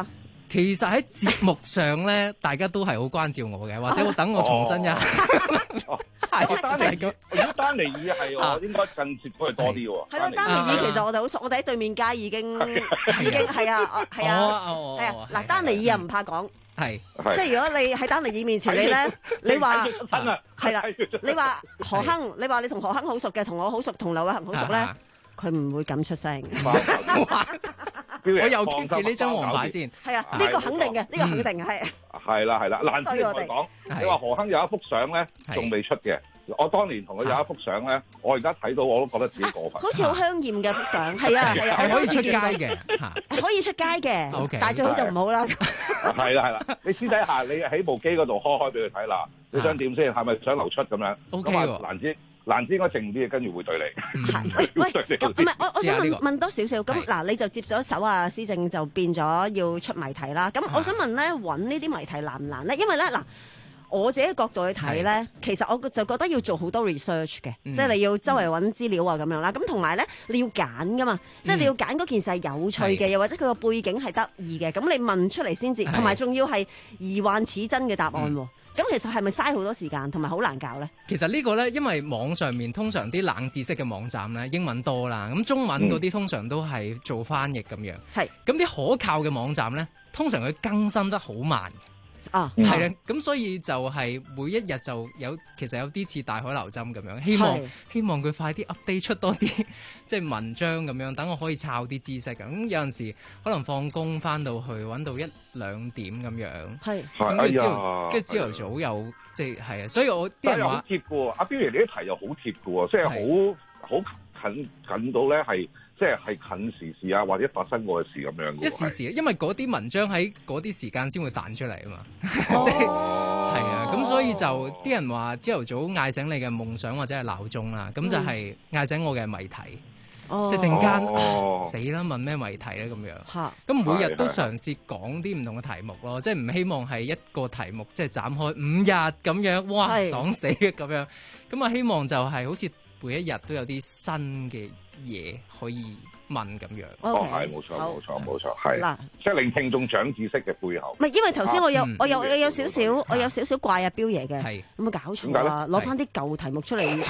其實喺節目上咧，大家都係好關照我嘅，或者我等我重申一下。 係丹尼爾，如果丹尼爾係我應該近接佢多啲喎。 係啊，丹尼爾其實我哋好熟，我哋喺對面街已經已經係啊，係啊，係啊。嗱，丹尼爾又唔怕講。 係， 即係如果你喺丹尼爾面前，你咧，你話係啦，你話何亨，你話你同何亨好熟嘅，同我好熟，同劉偉恒好熟咧，佢唔會咁出聲。 我又 keep 住呢張黃牌先。 係啊，呢個肯定嘅，呢個肯定係。 係啦係啦，難啲我講。你話何亨有一幅相咧，仲未出嘅。我當年同佢有一幅相咧，我而家睇到我都覺得自己過分。 好似好香豔嘅幅相，係啊係啊， 係可以出街嘅， 係可以出街嘅，但係最好就唔好啦。 係啦係啦，你私底下你喺部機嗰度開開俾佢睇啦，你想點先？係咪想流出咁樣？咁啊，蘭子蘭子應該靜啲嘅，跟住會對你。 喂喂，咁唔係我我想問問多少少咁嗱，你就接咗手啊，施政就變咗要出謎題啦。咁我想問咧，揾呢啲謎題難唔難咧？因為咧嗱。我自己角度去睇咧，其實我就覺得要做好多 research 嘅，嗯、即係你要周圍揾資料啊咁樣啦。咁同埋咧，你要揀噶嘛，嗯、即係你要揀嗰件事係有趣嘅，又或者佢個背景係得意嘅。咁你問出嚟先至，同埋仲要係疑幻似真嘅答案。咁、嗯、其實係咪嘥好多時間，同埋好難搞咧？ 其實呢個咧，因為網上面通常啲冷知識嘅網站咧，英文多啦，咁中文嗰啲通常都係做翻譯咁樣。係、嗯，咁啲可靠嘅網站咧，通常佢更新得好慢。啊，係啦，咁所以就係每一日就有，其實有啲似大海撈針咁樣，希望希望佢快啲 update 出多啲即係文章咁樣，等我可以抄啲知識嘅。咁有陣時可能放工翻到去揾到一兩點咁樣，係，咁跟住朝跟住朝頭早又即係係啊，所以我啲人話好貼嘅喎，阿 Bill 你啲題又好貼嘅喎，即係好好近近到咧係。即係係近時事啊，或者發生過嘅事咁樣嘅。 一時時，因為嗰啲文章喺嗰啲時間先會彈出嚟啊嘛。即係係啊，咁所以就啲人話朝頭早嗌醒你嘅夢想或者係鬧鐘啦，咁就係嗌醒我嘅謎題。哦、即係陣間、哦、死啦，問咩謎題咧咁樣。咁每日都嘗試講啲唔同嘅題目咯，即係唔希望係一個題目即係斬開五日咁樣，哇爽死嘅咁樣。咁啊希望就係好似每一日都有啲新嘅嘢可以問咁樣， 哦係冇錯冇錯冇錯係嗱，即係令聽眾長知識嘅背後。 唔係因為頭先我有我有我有少少我有少少怪阿彪爺嘅，有冇搞錯啊？攞翻啲舊題目出嚟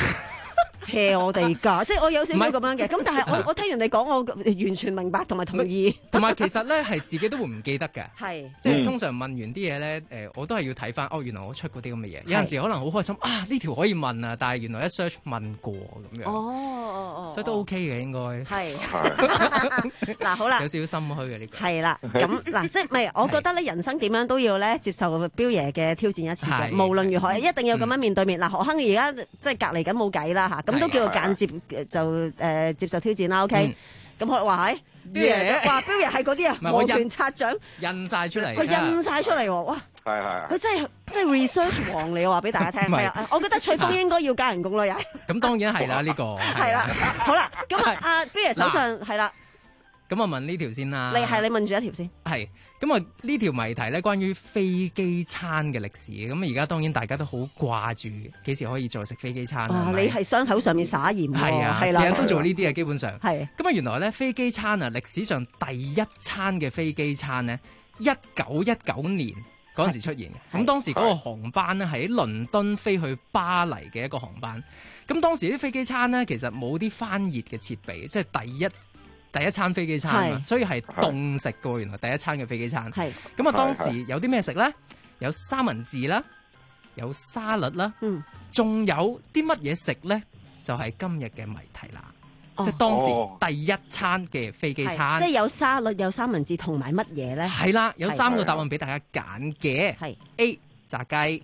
hea 我哋㗎，即係我有少少咁樣嘅。咁但係我我聽完你講，我完全明白同埋同意。 同埋其實咧係自己都會唔記得嘅，係即係通常問完啲嘢咧，誒我都係要睇翻，哦原來我出過啲咁嘅嘢。有陣時可能好開心啊，呢條可以問啊，但係原來一 search 問過咁樣。哦哦哦，所以都 OK 嘅應該。係嗱好啦，有少少心虛嘅呢個。係啦，咁嗱即係唔係？我覺得咧人生點樣都要咧接受彪爺嘅挑戰一次嘅，無論如何一定要咁樣面對面。嗱何亨而家即係隔離緊冇計啦嚇，咁都叫做間接就誒接受挑戰啦。OK，咁我話係彪爺，話彪爺係嗰啲啊，摩拳擦掌印晒出嚟，佢印晒出嚟喎，哇！係係，佢真係真係 research 王嚟，我話俾大家聽。係啊，我覺得翠峰應該要加人工咯，又係。咁當然係啦，呢個係啦。好啦，咁啊，阿彪爺手上係啦。咁我問呢條先啦。你係你問住一條先。係。咁啊呢條謎題咧，關於飛機餐嘅歷史。咁而家當然大家都好掛住幾時可以再食飛機餐啊！你係傷口上面撒鹽。係啊，係啦，日日都做呢啲啊，基本上。係。咁啊原來咧飛機餐啊，歷史上第一餐嘅飛機餐咧，一九一九年嗰陣時出現嘅。咁當時嗰個航班咧係喺倫敦飛去巴黎嘅一個航班。咁當時啲飛機餐咧其實冇啲翻熱嘅設備，即係第一。第一餐飛機餐，所以係凍食嘅。原來第一餐嘅飛機餐，咁啊當時有啲咩食咧？有三文治啦，有沙律啦，仲、嗯、有啲乜嘢食咧？就係、是、今日嘅謎題啦。哦、即係當時第一餐嘅飛機餐，即係有沙律、有三文治同埋乜嘢咧？係啦，有三個答案俾大家揀嘅。係 A 炸雞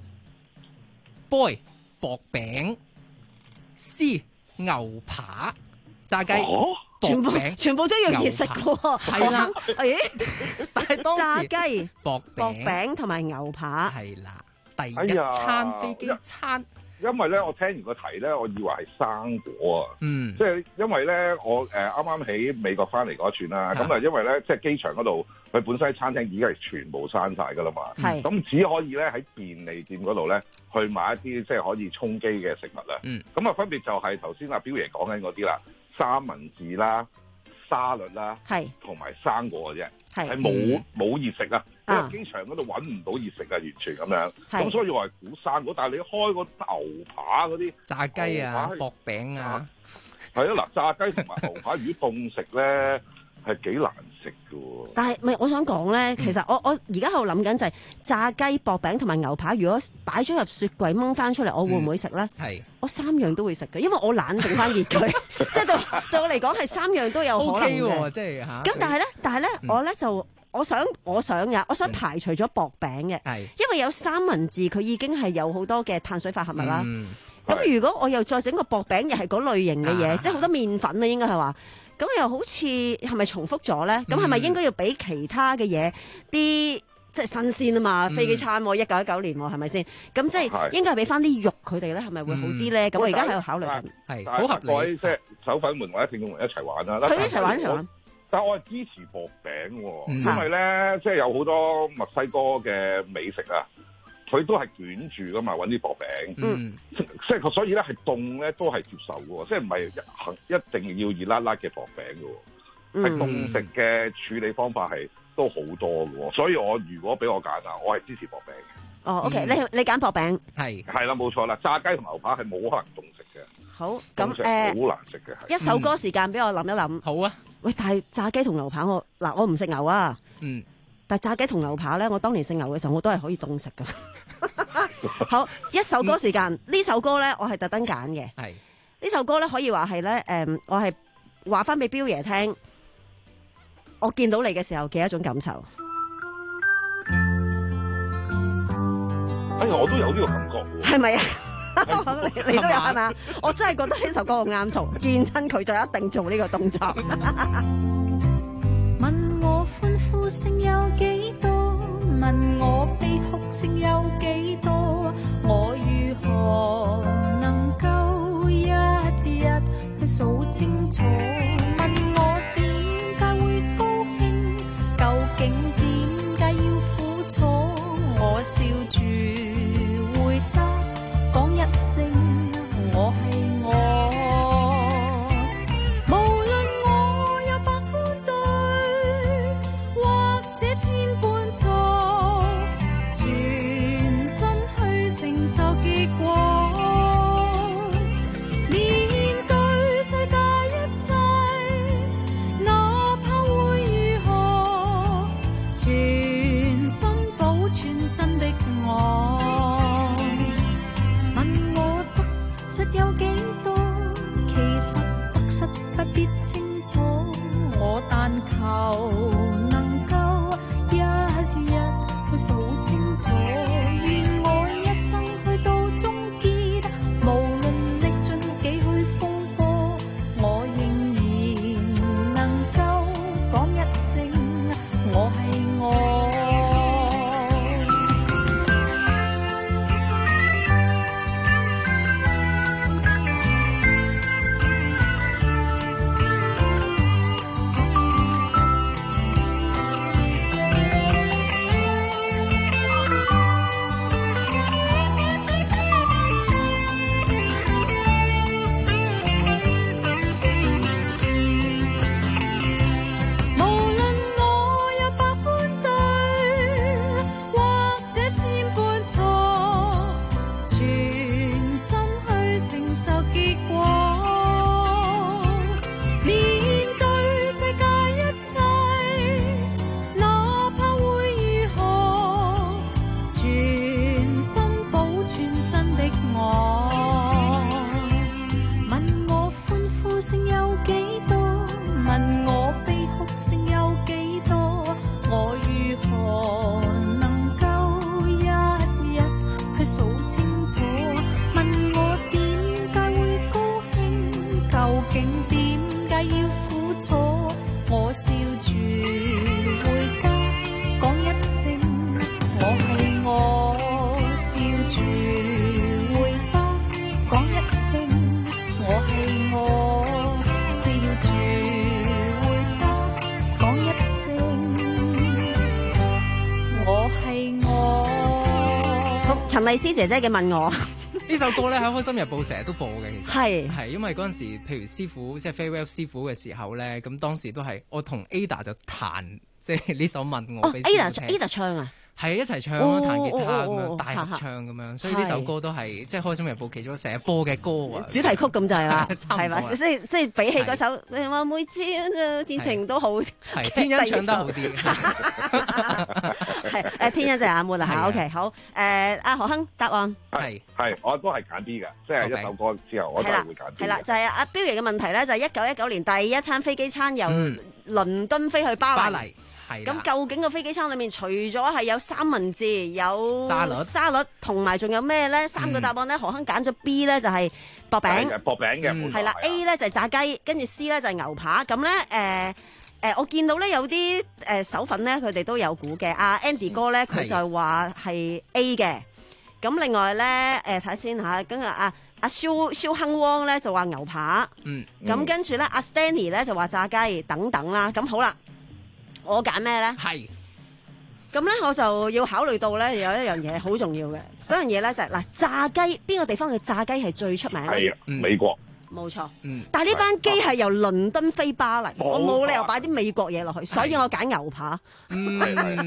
，B 薄餅 ，C 牛扒炸雞。哦全部全部都要熱食嘅喎，係啦，誒，但係當時炸雞、薄薄餅同埋牛扒係啦，第一餐飛機餐。 因為咧，我聽完個題咧，我以為係生果啊，嗯，即係因為咧，我誒啱啱喺美國翻嚟嗰一轉啦，咁啊，因為咧，即係機場嗰度，佢本身餐廳已經係全部閂晒㗎啦嘛，係，咁只可以咧喺便利店嗰度咧去買一啲即係可以充飢嘅食物啦，嗯，咁啊分別就係頭先阿彪爺講緊嗰啲啦。三文治啦、 沙律啦， 係同埋生果嘅啫， 係係冇冇熱食啊！ 啊因為機場嗰度揾唔到熱食啊，完全咁樣。 係咁所以我係估生果，但係你開個牛扒嗰啲炸雞啊、 牛扒薄餅啊， 係啊嗱，炸雞同埋牛扒如果凍食咧係幾難食㗎喎。 但係唔係我想講咧，其實我我而家喺度諗緊就係炸雞、薄餅同埋牛扒，如果擺咗入雪櫃掹翻出嚟，我會唔會食咧？ 係、 我三樣都會食嘅，因為我懶定翻熱佢，即係對對我嚟講係三樣都有可能嘅。 O K 喎，即係嚇。 咁但係咧，但係咧， 嗯我咧就我想我想呀，我想排除咗薄餅嘅， 係因為有三文治佢已經係有好多嘅碳水化合物啦。 嗯咁如果我又再整個薄餅，又係嗰類型嘅嘢， 啊即係好多麵粉啊，應該係話。咁又好似係咪重複咗咧？咁係咪應該要俾其他嘅嘢啲即係新鮮啊嘛？飛機餐喎，一九一九年喎，係咪先？咁即係應該係俾翻啲肉佢哋咧，係咪會好啲咧？咁我而家喺度考慮緊， 係好合理。各位即係手粉們或者聽眾們一齊玩啦， 佢一齊玩一齊玩。 但係我係支持薄餅喎， 嗯因為咧即係有好多墨西哥嘅美食啊。佢都係捲住噶嘛，揾啲薄餅， 嗯， 即係所以咧係凍咧都係接受嘅喎，即係唔係一定要熱辣辣嘅薄餅嘅喎，係、嗯、凍食嘅處理方法係都好多嘅喎，所以我如果俾我揀啊，我係支持薄餅嘅。 哦 ，OK，、嗯、你你揀薄餅， 係係啦，冇錯啦，炸雞同牛扒係冇可能凍食嘅。 好，咁誒， 好難食嘅。 一首歌時間俾我諗一諗、嗯。 好啊，喂， 但係炸雞同牛扒我嗱我唔食牛啊， 嗯。 但係炸雞同牛扒咧，我當年食牛嘅時候，我都係可以凍食噶。好，一首歌時間，呢、嗯、首歌咧，我係特登揀嘅。 係呢首歌咧，可以話係咧，誒，我係話翻俾彪爺聽，我見到你嘅時候嘅一種感受。 哎呀，我都有呢個感覺喎。 係咪啊？你你都有係咪啊？我真係覺得呢首歌好啱數，見親佢就一定做呢個動作。 歡呼聲有幾多？問我悲哭聲有幾多？我如何能夠一日去數清楚？問我點解會高興？究竟點解要苦楚？我笑住回答，講一聲我係我。不必清楚，我但求能夠一日去數清楚，願我一生去到終結，無論歷盡幾許風波，我仍然能夠講一聲我係我。陳麗斯姐姐嘅問我， 呢首歌咧喺《開心日報》成日都播嘅，其實係係因為嗰陣時，譬如師傅即係 farewell 師傅嘅時候咧，咁當時都係我同 Ada 就彈即係呢首問我俾師傅聽。 哦 Ada 唱啊？ 係一齊唱咯，彈吉他咁樣，大合唱咁樣，所以呢首歌都係即係《開心日報》其中成日播嘅歌啊， 主題曲咁就係啦，係嘛？即係即係比起嗰首你話每朝天晴都好， 係天恩唱得好啲， 係誒天恩就係阿妹啦嚇。OK 好誒，阿何亨答案係係我都係揀 B 嘅，即係一首歌之後我都係會揀 B。 係啦，就係阿標爺嘅問題咧，就係一九一九年第一餐飛機餐由倫敦飛去巴黎。咁究竟個飛機餐裏面除咗係有三文治、有沙律、 沙律，同埋仲有咩咧？三個答案咧，何亨揀咗 B 咧就係薄餅， 薄餅嘅， 係啦。A 咧就係炸雞，跟住 C 咧就係牛扒。咁咧誒誒，我見到咧有啲誒手粉咧，佢哋都有估嘅。阿 Andy 哥咧，佢就話係 A 嘅。咁另外咧誒睇下先嚇，跟住阿阿蕭蕭亨汪咧就話牛扒， 嗯， 咁跟住咧阿 Stanley 咧就話炸雞等等啦。咁好啦。我揀咩咧？ 係咁咧，我就要考慮到咧有一樣嘢好重要嘅，嗰樣嘢咧就係、是、嗱炸雞邊個地方嘅炸雞係最出名？ 係啊，美國。 冇錯。 嗯。 但係呢班機係由倫敦飛巴黎，我冇理由擺啲美國嘢落去，所以我揀牛扒。 嗯，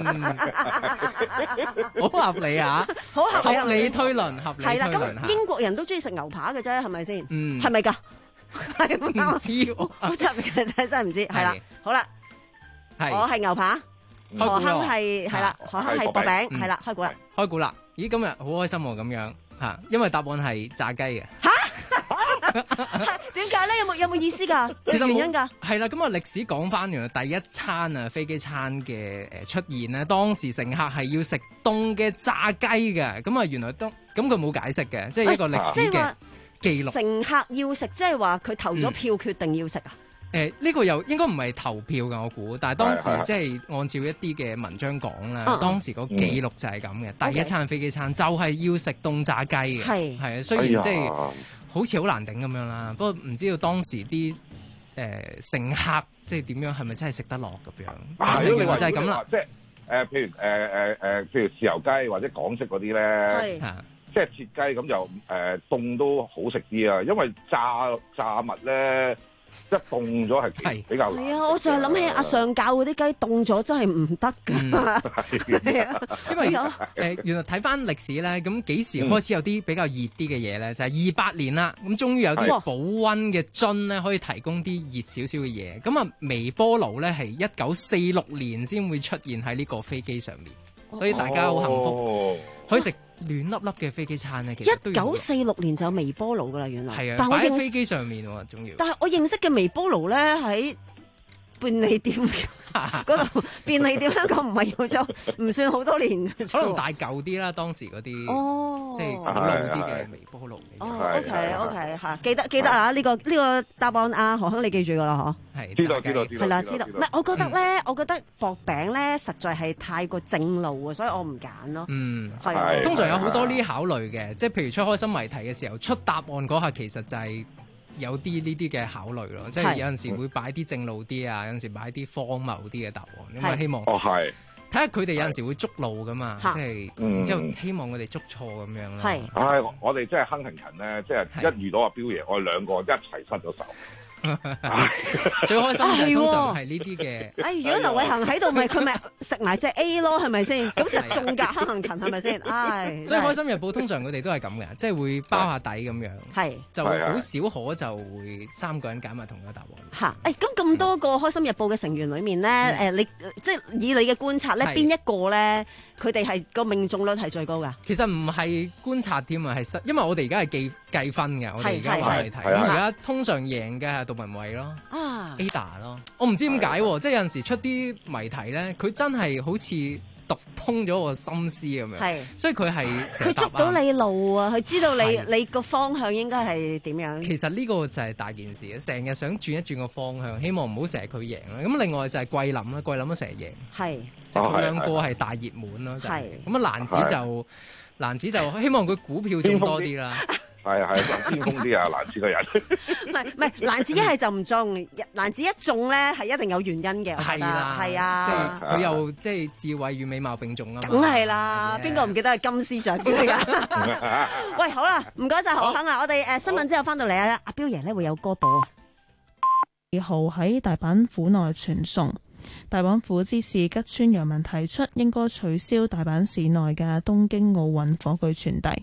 好合理啊！ 好合理。 合理推論，合理推論。 係啦，咁英國人都中意食牛扒嘅啫，係咪先？ 嗯。 係咪㗎？係唔知喎， 好執嘅真真係唔知。係啦，好啦。我係牛扒，何亨係係啦，何亨係薄餅，係啦，開估啦， 開估啦！咦，今日好開心喎，咁樣嚇，因為答案係炸雞嘅。 嚇？點解咧？有冇有冇意思㗎？ 其實原因㗎？ 係啦，咁啊歷史講翻原來第一餐啊飛機餐嘅誒出現咧，當時乘客係要食凍嘅炸雞嘅，咁啊原來當咁佢冇解釋嘅，即係一個歷史嘅記錄。 乘客要食，即係話佢投咗票決定要食啊？ 誒呢、呃這個又應該唔係投票㗎，我估，但係當時即係按照一啲嘅文章講啦， 嗯、當時個記錄就係咁嘅，嗯、第一餐飛機餐就係要食凍炸雞嘅，係係啊，雖然即係、哎、好似好難頂咁樣啦，不過唔知道當時啲誒、呃、乘客即係點樣，係咪真係食得落咁樣？ 啊， 原來就係咁啦， 即係誒，譬如誒誒誒，譬如豉油雞或者港式嗰啲咧，即係切雞咁就誒凍都好食啲啊，因為炸炸物咧。一凍咗係比較難。 係啊，我就係諗起阿上教嗰啲雞凍咗真係唔得㗎。 係啊，因為誒、呃、原來睇翻歷史咧，咁幾時開始有啲比較熱啲嘅嘢咧？就係二八年啦，咁終於有啲保溫嘅樽咧，可以提供啲熱少少嘅嘢。咁啊，微波爐咧係一九四六年先會出現喺呢個飛機上面，所以大家好幸福，可以食暖粒粒嘅飛機餐咧。其實一九四六年就有微波爐噶啦，原來係啊， 但擺喺飛機上面喎，仲要。 但係我認識嘅微波爐咧喺便利店嗰度，便利店香港唔係要咗，唔算好多年， 可能大舊啲啦，當時嗰啲哦， 即係老啲嘅微波爐。 哦 ，OK OK 嚇，記得記得啊！呢個呢個答案啊，何亨你記住噶啦嗬？ 係知道知道知道。 係啦，知道。唔係，我覺得咧，我覺得薄餅咧實在係太過正路啊，所以我唔揀咯。 嗯， 係。 通常有好多呢啲考慮嘅，即係譬如出開心謎題嘅時候，出答案嗰下其實就係有啲呢啲嘅考慮咯，即係有陣時會擺啲正路啲啊，有陣時擺啲荒謬啲嘅答案，因為希望哦係睇下佢哋有陣時會捉路噶嘛，即係然之後希望佢哋捉錯咁樣啦。 係， 唉，我哋真係亨廷勤咧，即係一遇到阿彪爺，我哋兩個一齊失咗手。 最開心嘅通常係呢啲嘅。 哎，如果劉偉恒喺度，咪佢咪食埋隻 A 咯，係咪先？咁實中㗎，亨廷勤係咪先？唉， 所以開心日報通常佢哋都係咁嘅，即係會包下底咁樣。 係， 就好少可就會三個人揀埋同一個答案。 嚇！誒，咁咁多個開心日報嘅成員裏面咧，誒，你即係以你嘅觀察咧，邊一個咧，佢哋係個命中率係最高㗎？ 其實唔係觀察添啊，係實，因為我哋而家係計計分嘅，我哋而家話嚟睇。咁而家通常贏嘅係杜文慧咯，Ada 咯，我唔知點解，即係有陣時出啲謎題咧，佢真係好似讀通咗我心思咁樣，所以佢係佢捉到你路啊，佢知道你你個方向應該係點樣。 其實呢個就係大件事，成日想轉一轉個方向，希望唔好成日佢贏啦。咁另外就係桂林啦，桂林都成日贏， 係即係佢兩個係大熱門咯，就係咁啊。蘭子就蘭子就希望佢股票仲多啲啦。 係啊係啊，偏鋒啲啊，蘭子個人。 唔係唔係，蘭子一係就唔中，蘭子一中咧係一定有原因嘅。 係啦， 係啊， 佢又即係智慧與美貌並重啊嘛。 梗係啦，邊個唔記得係金司長之類㗎？喂，好啦，唔該晒何鏗啊！我哋誒新聞之後翻到嚟啊，阿彪爺咧會有歌播啊。 二號喺大阪府內傳送。大阪府知事吉村洋文提出，應該取消大阪市內嘅東京奧運火炬傳遞。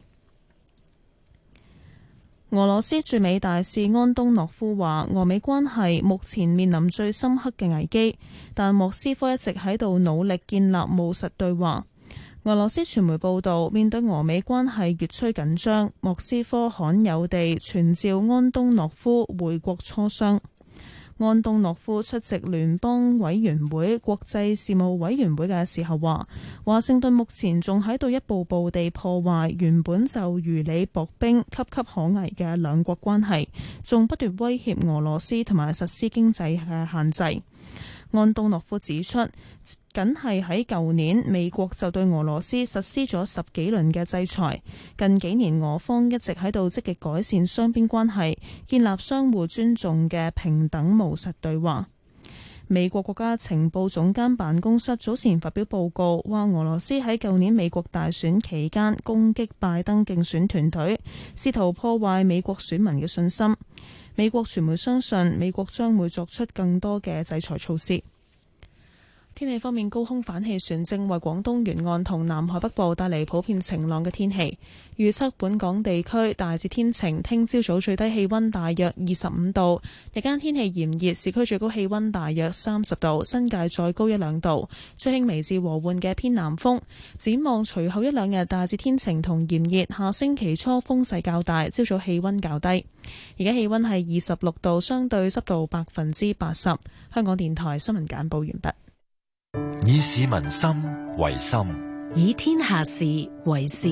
俄羅斯駐美大使安東諾夫話，俄美關係目前面臨最深刻嘅危機，但莫斯科一直喺度努力建立務實對話。俄羅斯傳媒報道，面對俄美關係越趨緊張，莫斯科罕有地傳召安東諾夫回國磋商。安東諾夫出席聯邦委員會國際事務委員會嘅時候話，華盛頓目前仲喺度一步步地破壞原本就如履薄冰、岌岌可危嘅兩國關係，仲不斷威脅俄羅斯同埋實施經濟嘅限制。安東諾夫指出，僅係喺舊年，美國就對俄羅斯實施咗十幾輪嘅制裁。近幾年，俄方一直喺度積極改善雙邊關係，建立相互尊重嘅平等務實對話。美國國家情報總監辦公室早前發表報告，話俄羅斯喺舊年美國大選期間攻擊拜登競選團隊，試圖破壞美國選民嘅信心。美國傳媒相信美國將會作出更多嘅制裁措施。天氣方面，高空反氣旋正為廣東沿岸同南海北部帶嚟普遍晴朗嘅天氣。預測本港地區大致天晴，聽朝早最低氣溫大約二十五度，日間天氣炎熱，市區最高氣溫大約三十度，新界再高一兩度。吹輕微至和緩嘅偏南風。展望隨後一兩日大致天晴同炎熱，下星期初風勢較大，朝早氣溫較低。而家氣溫係二十六度，相對濕度百分之八十。香港電台新聞簡報完畢。 以市民心為心， 以天下事為事。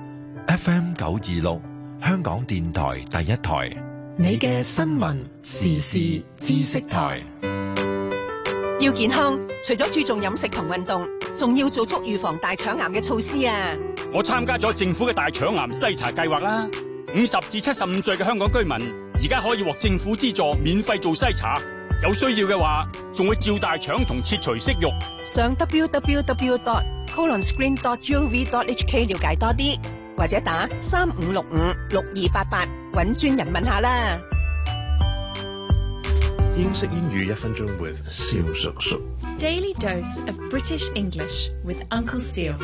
F M 九二六，香港電台第一台， 你嘅新聞時事知識台。 要健康，除咗注重飲食同運動，仲要做足預防大腸癌嘅措施啊！ 我參加咗政府嘅大腸癌篩查計劃啦，五十至七十五歲嘅香港居民而家可以獲政府資助免費做篩查。有需要嘅話，仲會照大腸同切除息肉。 上 w w w dot colon screen dot gov dot h k 了解多啲，或者打三五六五六二八八揾專人問下啦。 英式英語一分鐘 with 蕭叔叔。 Daily dose of British English with Uncle Seal。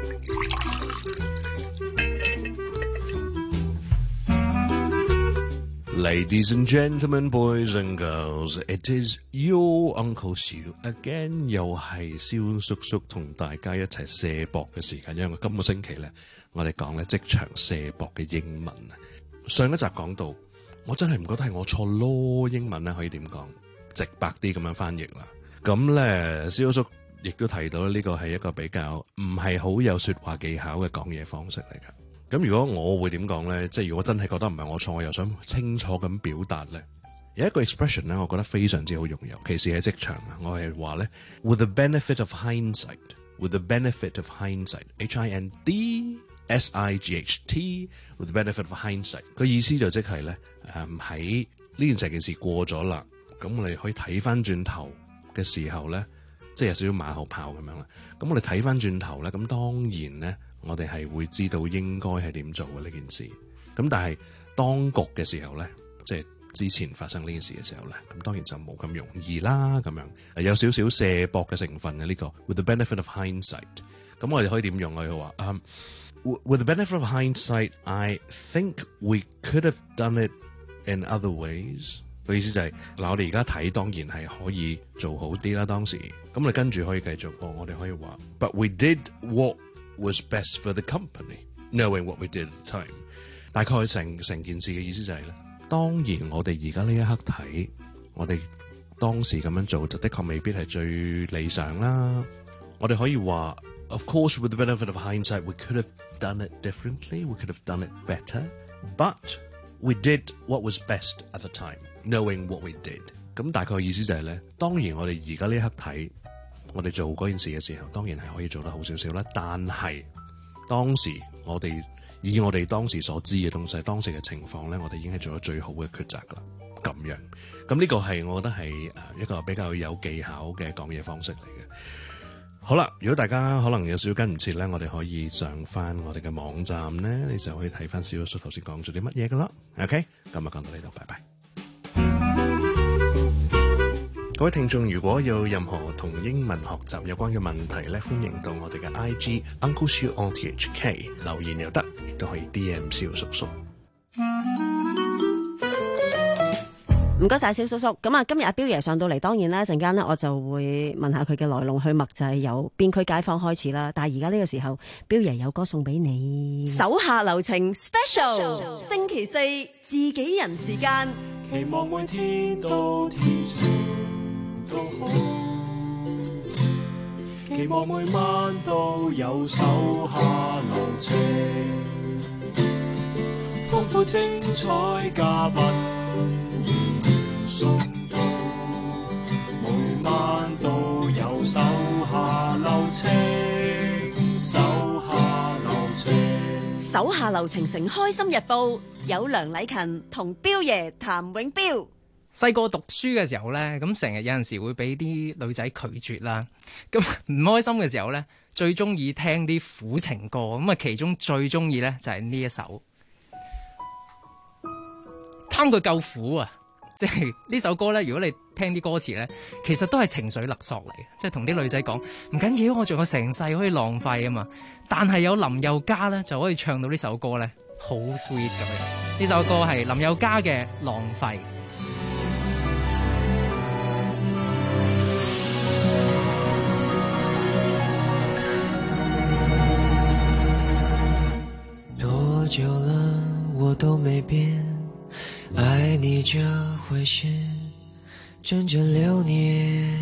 Ladies and gentlemen, boys and girls, it is your Uncle Siu again， 又係蕭叔叔同大家一齊卸膊嘅時間，因為今個星期咧，我哋講咧職場卸膊嘅英文啊。上一集講到，我真係唔覺得係我錯咯，英文咧可以點講？直白啲咁樣翻譯啦。咁咧，蕭叔亦都提到呢個係一個比較唔係好有說話技巧嘅講嘢方式嚟㗎。咁如果我會點講咧？即係如果真係覺得唔係我錯，我又想清楚咁表達咧，有一個 expression 咧，我覺得非常之好用，尤其是喺職場啊。我係話咧 ，with the benefit of hindsight，with the benefit of hindsight，H I N D S I G H T，with the benefit of hindsight， 個意思就即係咧，誒喺呢件成件事過咗啦，咁我哋可以睇翻轉頭嘅時候咧，即係有少少馬後炮咁樣啦。咁我哋睇翻轉頭咧，咁當然咧。我哋係會知道應該係點做嘅呢件事，咁但係當局嘅時候咧，即係之前發生呢件事嘅時候咧，咁當然就冇咁容易啦，咁樣有少少卸膊嘅成分嘅呢個 with the benefit of hindsight， 咁我哋可以點用？我哋話嗯 with the benefit of hindsight I think we could have done it in other ways， 個意思就係嗱，我哋而家睇當然係可以做好啲啦，當時咁我哋跟住可以繼續，哦，我哋可以話 but we did what was best for the company, knowing what we did at the time。 大概成成件事嘅意思就係咧，當然我哋而家呢一刻睇，我哋當時咁樣做就的確未必係最理想啦。我哋可以話 Of course, with the benefit of hindsight, we could have done it differently, we could have done it better, but we did what was best at the time, knowing what we did。 咁大概意思就係咧，當然我哋而家呢一刻睇，我哋做嗰件事嘅時候，當然係可以做得好少少啦。但係當時我哋以我哋當時所知嘅東西，當時嘅情況咧，我哋已經係做咗最好嘅抉擇噶啦。咁樣，咁呢個係我覺得係誒一個比較有技巧嘅講嘢方式嚟嘅。好啦，如果大家可能有少少跟唔切咧，我哋可以上翻我哋嘅網站咧，你就可以睇翻小叔頭先講咗啲乜嘢噶啦。OK， 今日講到呢度，拜拜。各位聽眾，如果有任何同英文學習有關嘅問題咧，歡迎到我哋嘅 I G Uncle Siu on T H K 留言又得，亦都可以 D M 小叔叔。 唔該晒蕭叔叔，咁啊今日阿彪爺上到嚟，當然啦，陣間呢我就會問下佢嘅來龍去脈，就係由邊區街坊開始啦。但係而家呢個時候，彪爺有歌送俾你，手下留情 Special， 星期四自己人時間， 期望每天都天使都好，期望每晚都有手下留情，豐富精彩嘉賓送到，每晚都有手下留情，手下留情， 手下留情成開心日報，有梁禮勤同彪爺譚永彪。 細個讀書嘅時候呢，咁成日有陣時會俾啲女仔拒絕啦。咁唔開心嘅時候呢，最中意聽啲苦情歌。咁啊，其中最中意呢，就係呢一首《貪佢夠苦》啊！即係呢首歌呢，如果你聽啲歌詞呢，其實都係情緒勒索嚟嘅，即係同啲女仔講唔緊要，我仲有成世可以浪費啊嘛。但係有林宥嘉呢，就可以唱到呢首歌呢，好 sweet 咁樣。呢首歌係林宥嘉嘅《浪費》。 多久了我都沒變，愛你這回事整整六年。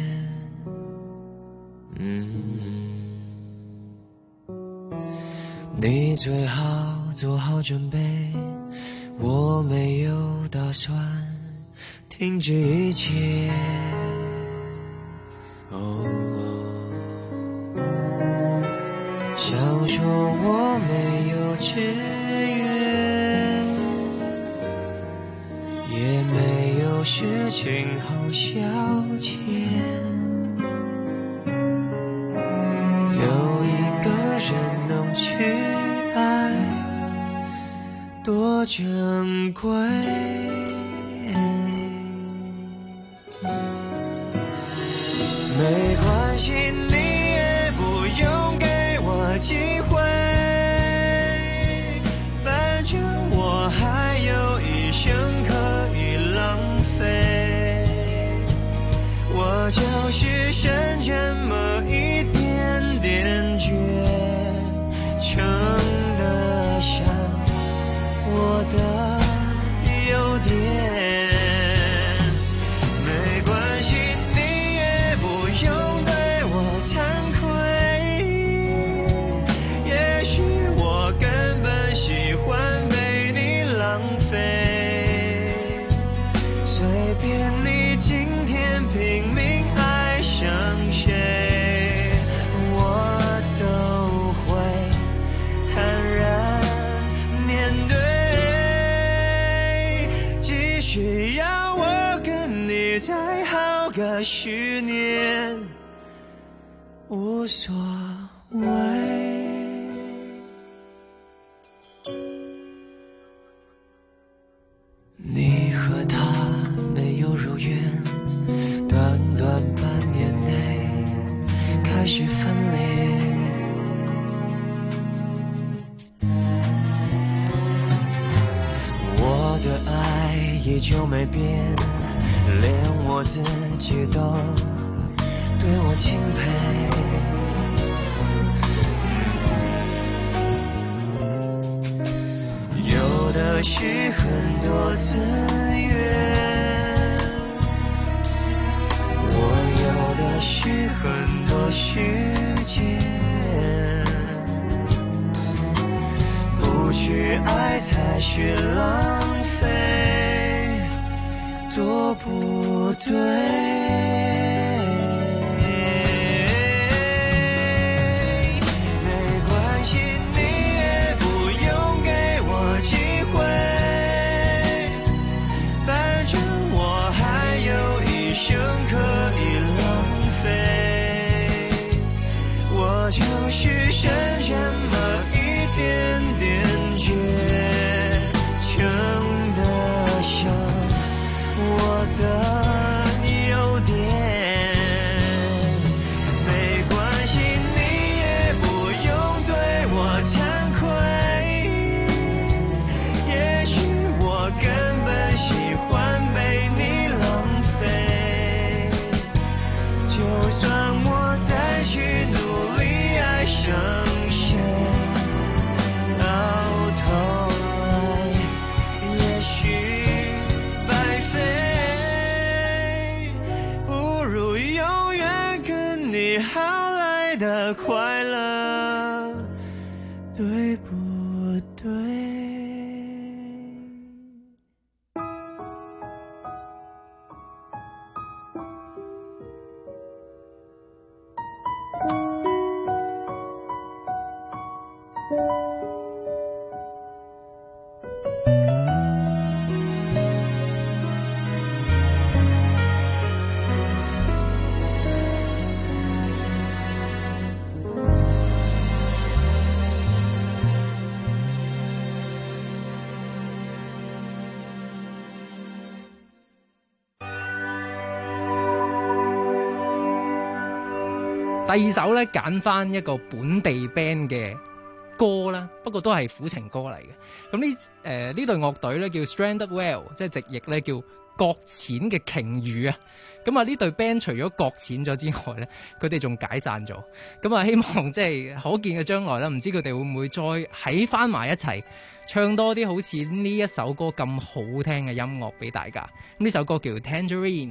嗯，你最好做好準備，我沒有打算停止一切。哦，想說我沒有志願，也沒有事情好消遣，有一個人能去愛，多珍貴。沒關係，你也不用給我機會，反正我還有一生可以浪費，我就是剩這麼一點點倔，撐得下我的優點。十年無所謂。你和他沒有如願，短短半年內開始分裂。我的愛依舊沒變，連我自己都對我欽佩。有的是很多資源，我有的是很多時間，不去愛才是浪費，多不對。沒關係，你也不用給生可以浪费，我就是剩这么一点点倔强的像我的优点，没关系，你也不用对我惭愧，也许我根本喜欢被你浪费，就算我再去努力爱上谁，到头来也许白费，不如永远跟你好来的快乐，对不对？ 第二首咧揀翻一個本地 band 嘅歌啦，不過都係苦情歌嚟嘅。咁呢誒呢隊樂隊咧叫 Stranded Whale， 即係直譯咧叫擱淺嘅鯨魚啊。咁啊呢隊 band 除咗擱淺咗之外咧，佢哋仲解散咗。咁啊希望即係可見嘅將來啦，唔知佢哋會唔會再喺翻埋一齊唱多啲好似呢一首歌咁好聽嘅音樂俾大家。咁呢首歌叫 Tangerine。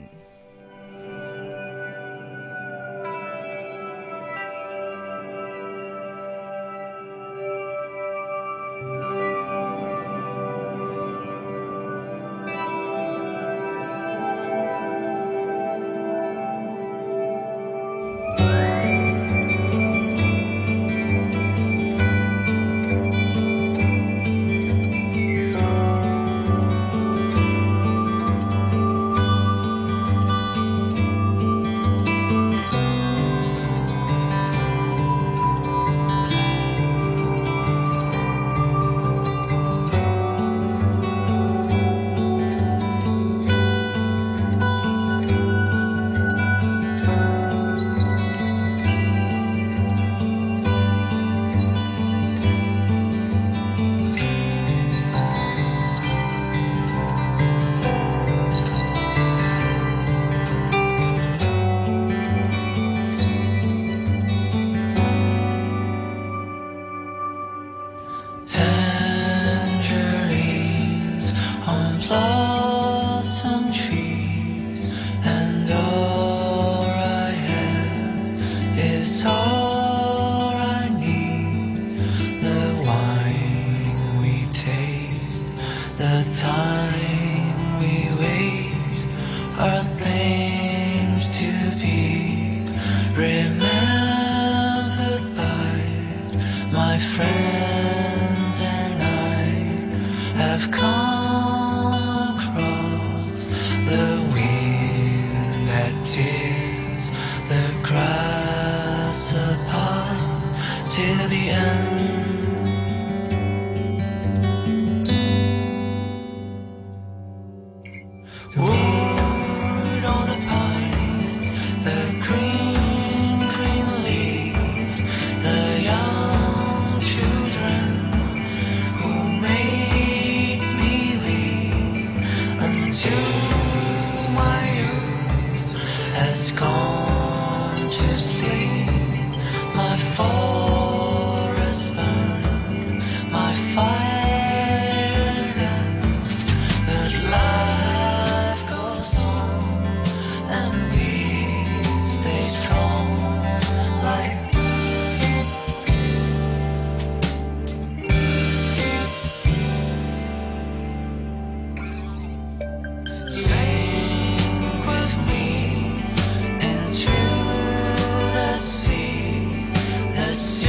The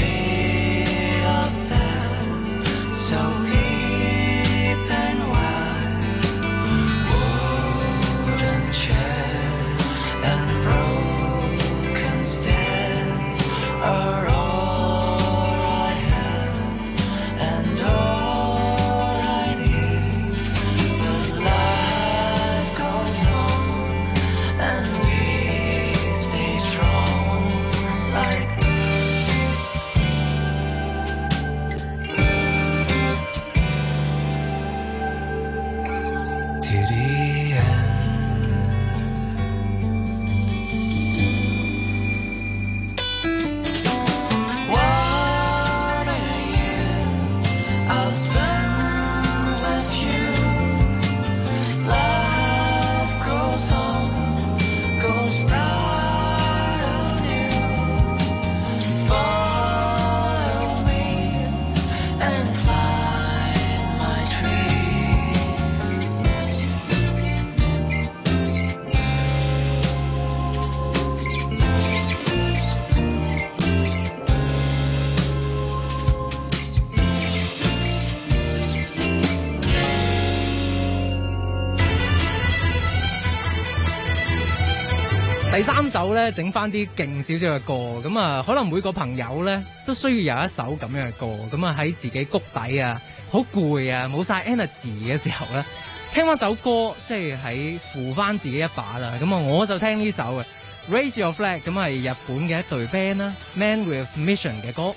第三首咧，整翻啲勁少少嘅歌，咁啊，可能每個朋友咧都需要有一首咁樣嘅歌，咁啊喺自己谷底啊，好攰啊，冇晒 energy 嘅時候咧，聽翻首歌，即係喺扶翻自己一把啦。咁啊，我就聽呢首嘅 Raise Your Flag， 咁係日本嘅一隊 band 啦 ，Man with Mission 嘅歌。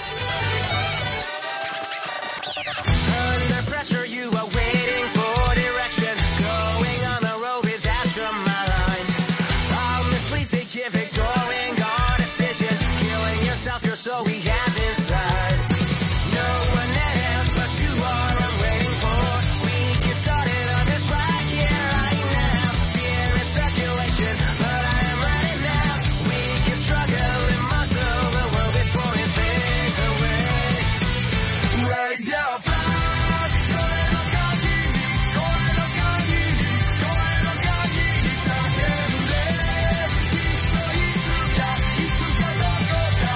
So we have inside no one else but you are I'm waiting for. We get started on this right here, right now. Fear is circulation, but I am ready now. We can struggle and muscle the world before it fades away. Raise your flag, go and look at me, go and look at me, go and look at me. It's a day, it's a itsuka, itsuka no kota.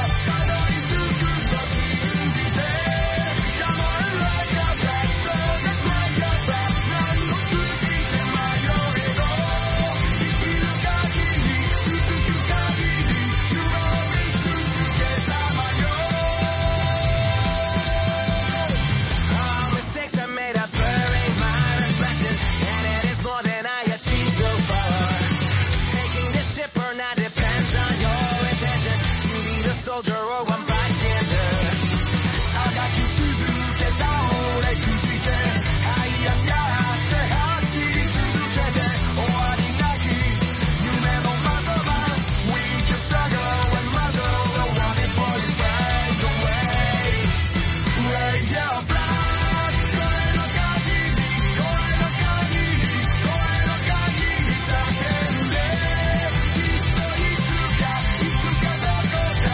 Soldier or one bystander. I got you to do get down, like to see that. I am the hashi to get that. Oh, I did not keep you never matter about. We can struggle and muzzle the one before you fade away. Raise your flag, go and look at me, go and look at me, go and look at me. It's a day, Jitto itsuka, itsuka no kota.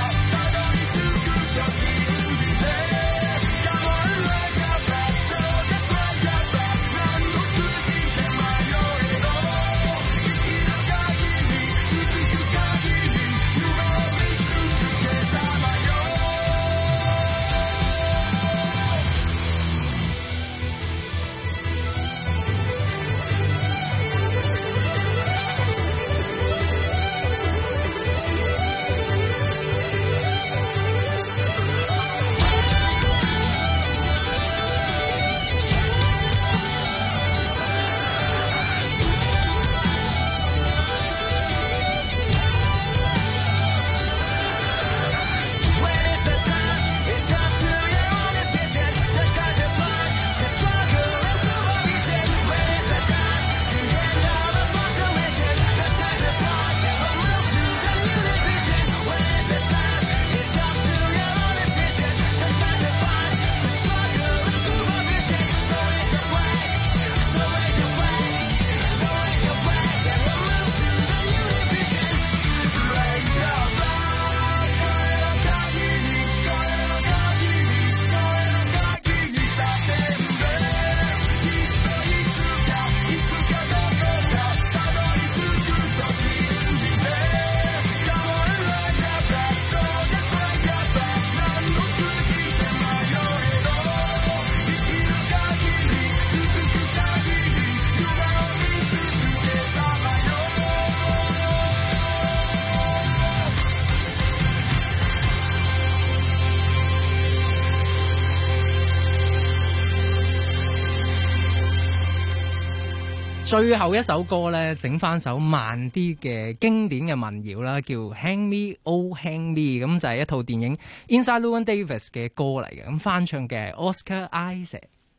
最後一首歌咧，整翻首慢啲嘅經典嘅民謠啦，叫 Hang Me Oh Hang Me， 咁就係一套電影 Inside Llewyn Davis 嘅歌嚟嘅，咁翻唱嘅 Oscar Isaac。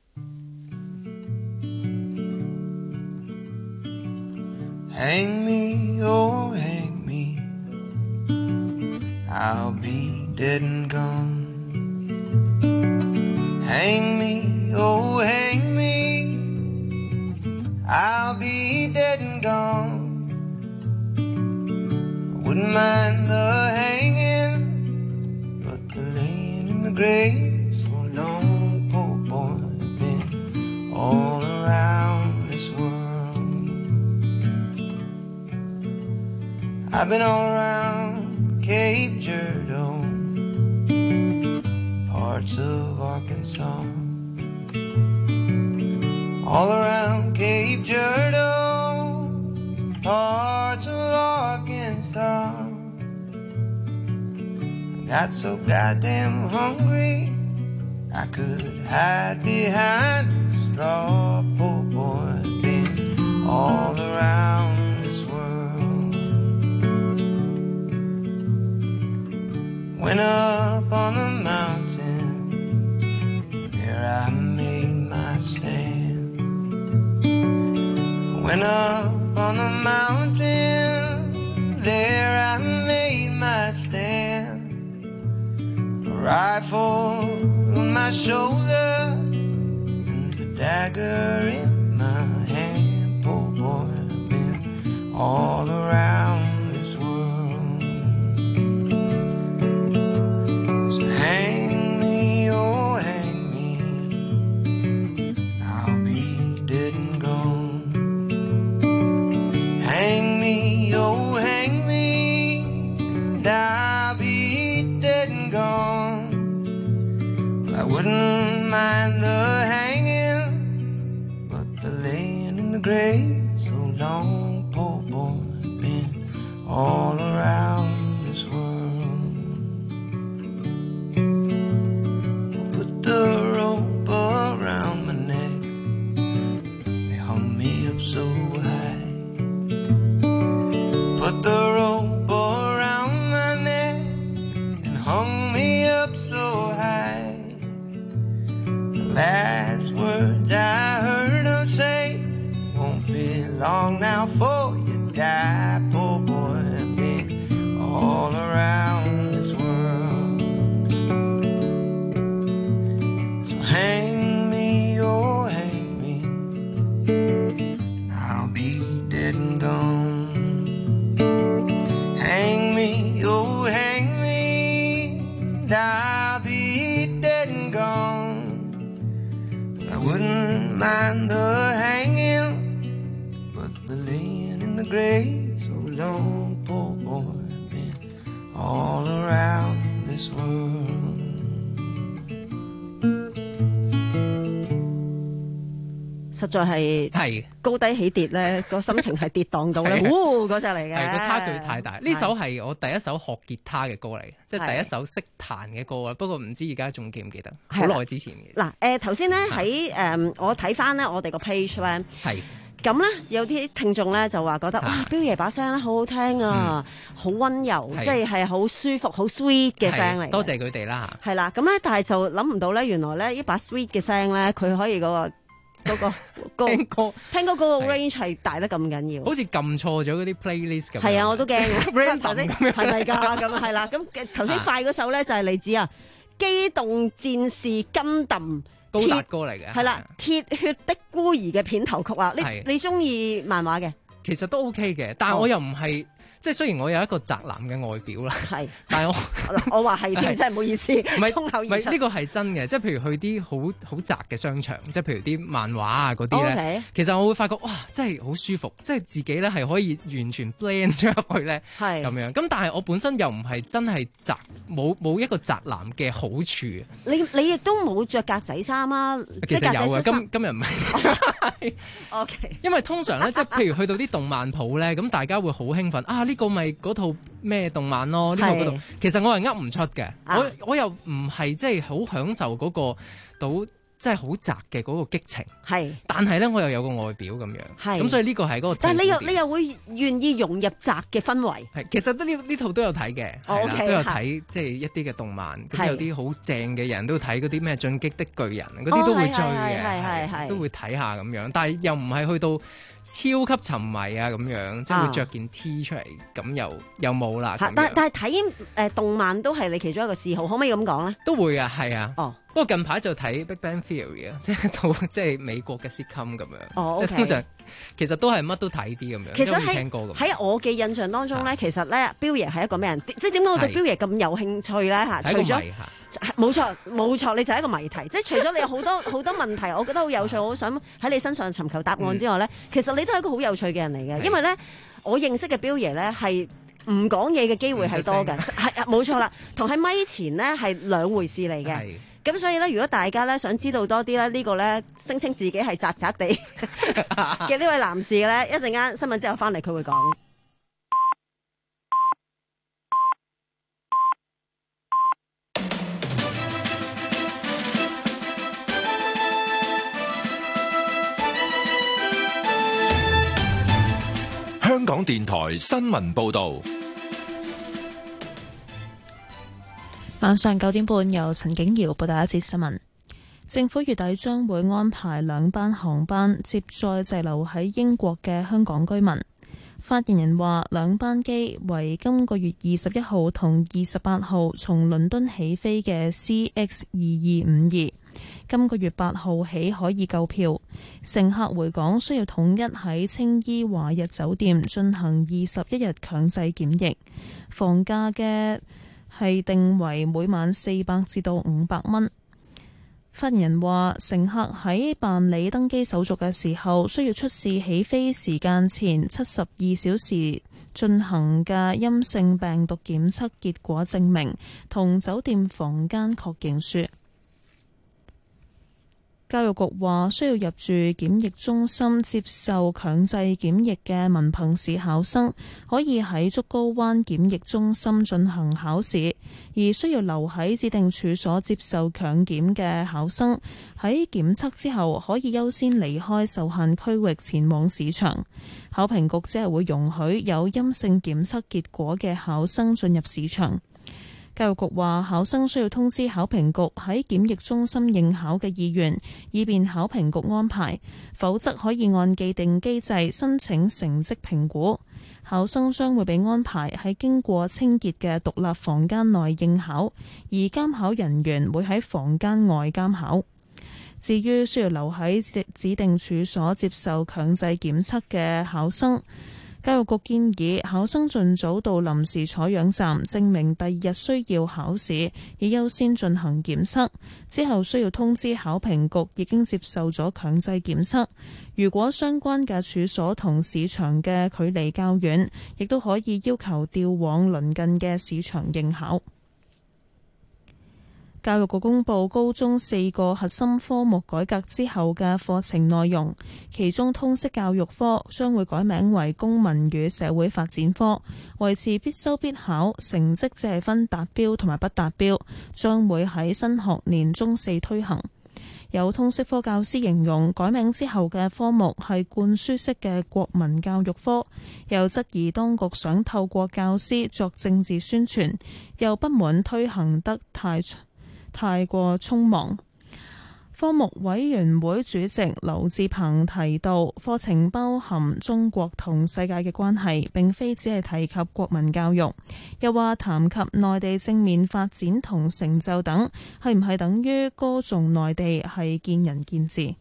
Hang me, oh hang me, I'll be dead and gone. Hang me, oh hang me, I'll be dead and gone. I wouldn't mind the hanging, but the laying in the grave so long, poor boy, I've been all around this world. I've been all around Cape Girardeau, parts of Arkansas. All around Cape Girardeau, parts of Arkansas. got so goddamn hungry I could hide behind a straw. Poor boy, been all around this world. Went up on the mountain, there I made my stand. Went up on the mountain, there I made my stand. A rifle on my shoulder and a dagger in my hand. Poor boy, I've been all around this world. So hang me, oh hang me, I'll be dead and gone. Hang me, oh hang me, and I'll be dead and gone. I wouldn't mind the hanging, but the laying in the grave so long. Poor boy, been all around this world. Put the rope around my neck, they hung me up so high. Put the rope around my neck and hung me up so high. Last words I heard her say, won't be long now for you die. Poor boy, I've been all around this world. So hang me, oh hang me, I'll be dead and gone. Hang me, oh hang me, and I'll be dead and gone. I wouldn't mind the hanging, but the laying in the grave so long. Poor boy, been all around this world. 實在係係高低起跌咧，個心情係跌蕩到咧，呼嗰隻嚟嘅。 係個差距太大。呢首係我第一首學吉他嘅歌嚟，即係第一首識彈嘅歌啊。不過唔知而家仲記唔記得？好耐之前嘅。 嗱誒，頭先咧喺誒我睇翻咧我哋個 page 咧，係咁咧有啲聽眾咧就話覺得哇，彪爺把聲咧好好聽啊，好溫柔，即係係好舒服、好 sweet 嘅聲嚟。 多謝佢哋啦嚇。 係啦，咁咧但係就諗唔到咧，原來咧呢把 sweet 嘅聲咧，佢可以嗰個。嗰個歌聽歌聽歌嗰個 range 係大得咁緊要， 好似撳錯咗嗰啲 playlist 咁。 係啊，我都驚。頭先係咪㗎？咁係啦。咁頭先快嗰首咧就係嚟自啊《機動戰士金鄧》 高達歌嚟嘅。 係啦，《鐵血的孤兒》嘅片頭曲啊！你你中意漫畫嘅？ 其實都 OK 嘅，但係我又唔係。即係雖然我有一個宅男嘅外表啦，係，但係我我話係添，真係唔好意思，衝口而出。 唔係呢個係真嘅，即係譬如去啲好好窄嘅商場，即係譬如啲漫畫啊嗰啲咧，okay. 其實我會發覺哇，真係好舒服，即係自己咧係可以完全 blend 咗入去咧，係咁樣。咁但係我本身又唔係真係宅，冇冇一個宅男嘅好處。 你你亦都冇着格仔衫啊？ 其實有啊，今今日唔係。 O K。 因為通常咧，即係譬如去到啲動漫鋪咧，咁大家會好興奮啊！呢個咪嗰套咩動漫咯？呢個嗰度，其實我係噏唔出嘅。啊、我我又唔係即係好享受嗰個到即係好宅嘅嗰個激情。係，但係咧我又有個外表咁樣。係，咁所以呢個係嗰個。 但係你又你又會願意融入宅嘅氛圍。 係，其實呢呢套都有睇嘅，係啦，都有睇即係一啲嘅動漫。咁有啲好正嘅人都睇嗰啲咩進擊的巨人嗰啲都會追嘅，係係係都會睇下咁樣。但係又唔係去到超級沉迷啊咁樣，即係會着件 T 出嚟，咁又又冇啦。 但但係睇誒動漫都係你其中一個嗜好，可唔可以咁講咧？ 都會啊，係啊。 哦， 不過近排就睇 Big Bang Theory 啊，即係套即係美國嘅 sitcom 咁樣。 哦， 即係通常其實都係乜都睇啲咁樣， 其實喺聽歌咁。 喺我嘅印象當中咧，其實咧，彪爺係一個咩人？即係點解我對彪爺咁有興趣咧？嚇，除咗冇錯冇錯，你就係一個謎題。即係除咗你有好多好多問題，我覺得好有趣，我好想喺你身上尋求答案之外咧，其實你都係一個好有趣嘅人嚟嘅。因為咧，我認識嘅彪爺咧係唔講嘢嘅機會係多嘅，係啊冇錯啦，同喺咪前咧係兩回事嚟嘅。咁所以咧，如果大家咧想知道多啲咧，呢個咧聲稱自己係宅宅地嘅呢位男士咧，一陣間新聞之後翻嚟佢會講。 港電台新聞報道。 晚上九點半，由陳景瑤報道一節新聞。政府月底將會安排兩班航班接載滯留喺英國嘅香港居民。發言人話，兩班機為今個月二十一號同二十八號從倫敦起飛嘅 C X 二二五二，今個月八號起可以購票。乘客回港需要統一喺青衣華日酒店進行二十一日強制檢疫，房價嘅係定為每晚四百至到五百蚊。發言人話，乘客喺辦理登機手續嘅時候，需要出示起飛時間前七十二小時進行嘅陰性病毒檢測結果證明同酒店房間確認書。教育局話，需要入住檢疫中心接受強制檢疫嘅文憑試考生，可以喺竹篙灣檢疫中心進行考試，而需要留喺指定處所接受強檢嘅考生，喺檢測之後可以優先離開受限區域前往試場。考評局只係會容許有陰性檢測結果嘅考生進入試場。教育局話，考生需要通知考評局喺檢疫中心應考嘅意願，以便考評局安排，否則可以按既定機制申請成績評估。考生將會被安排喺經過清潔嘅獨立房間內應考，而監考人員會喺房間外監考。至於需要留喺指定處所接受強制檢測嘅考生，教育局建議考生盡早到臨時採樣站證明第二日需要考試，以優先進行檢測。之後需要通知考評局已經接受咗強制檢測。如果相關嘅處所同市場嘅距離較遠，亦都可以要求調往鄰近嘅市場應考。教育局公布高中四個核心科目改革之後嘅課程內容，其中通識教育科將會改名為公民與社會發展科，維持必修必考，成績只係分達標同埋不達標，將會喺新學年中四推行。有通識科教師形容改名之後嘅科目係灌輸式嘅國民教育科，又質疑當局想透過教師作政治宣傳，又不滿推行得太太過匆忙。科目委員會主席劉志鵬提到，課程包含中國同世界嘅關係，並非只係提及國民教育。又話談及內地正面發展同成就等，係唔係等於歌頌內地，係見仁見智。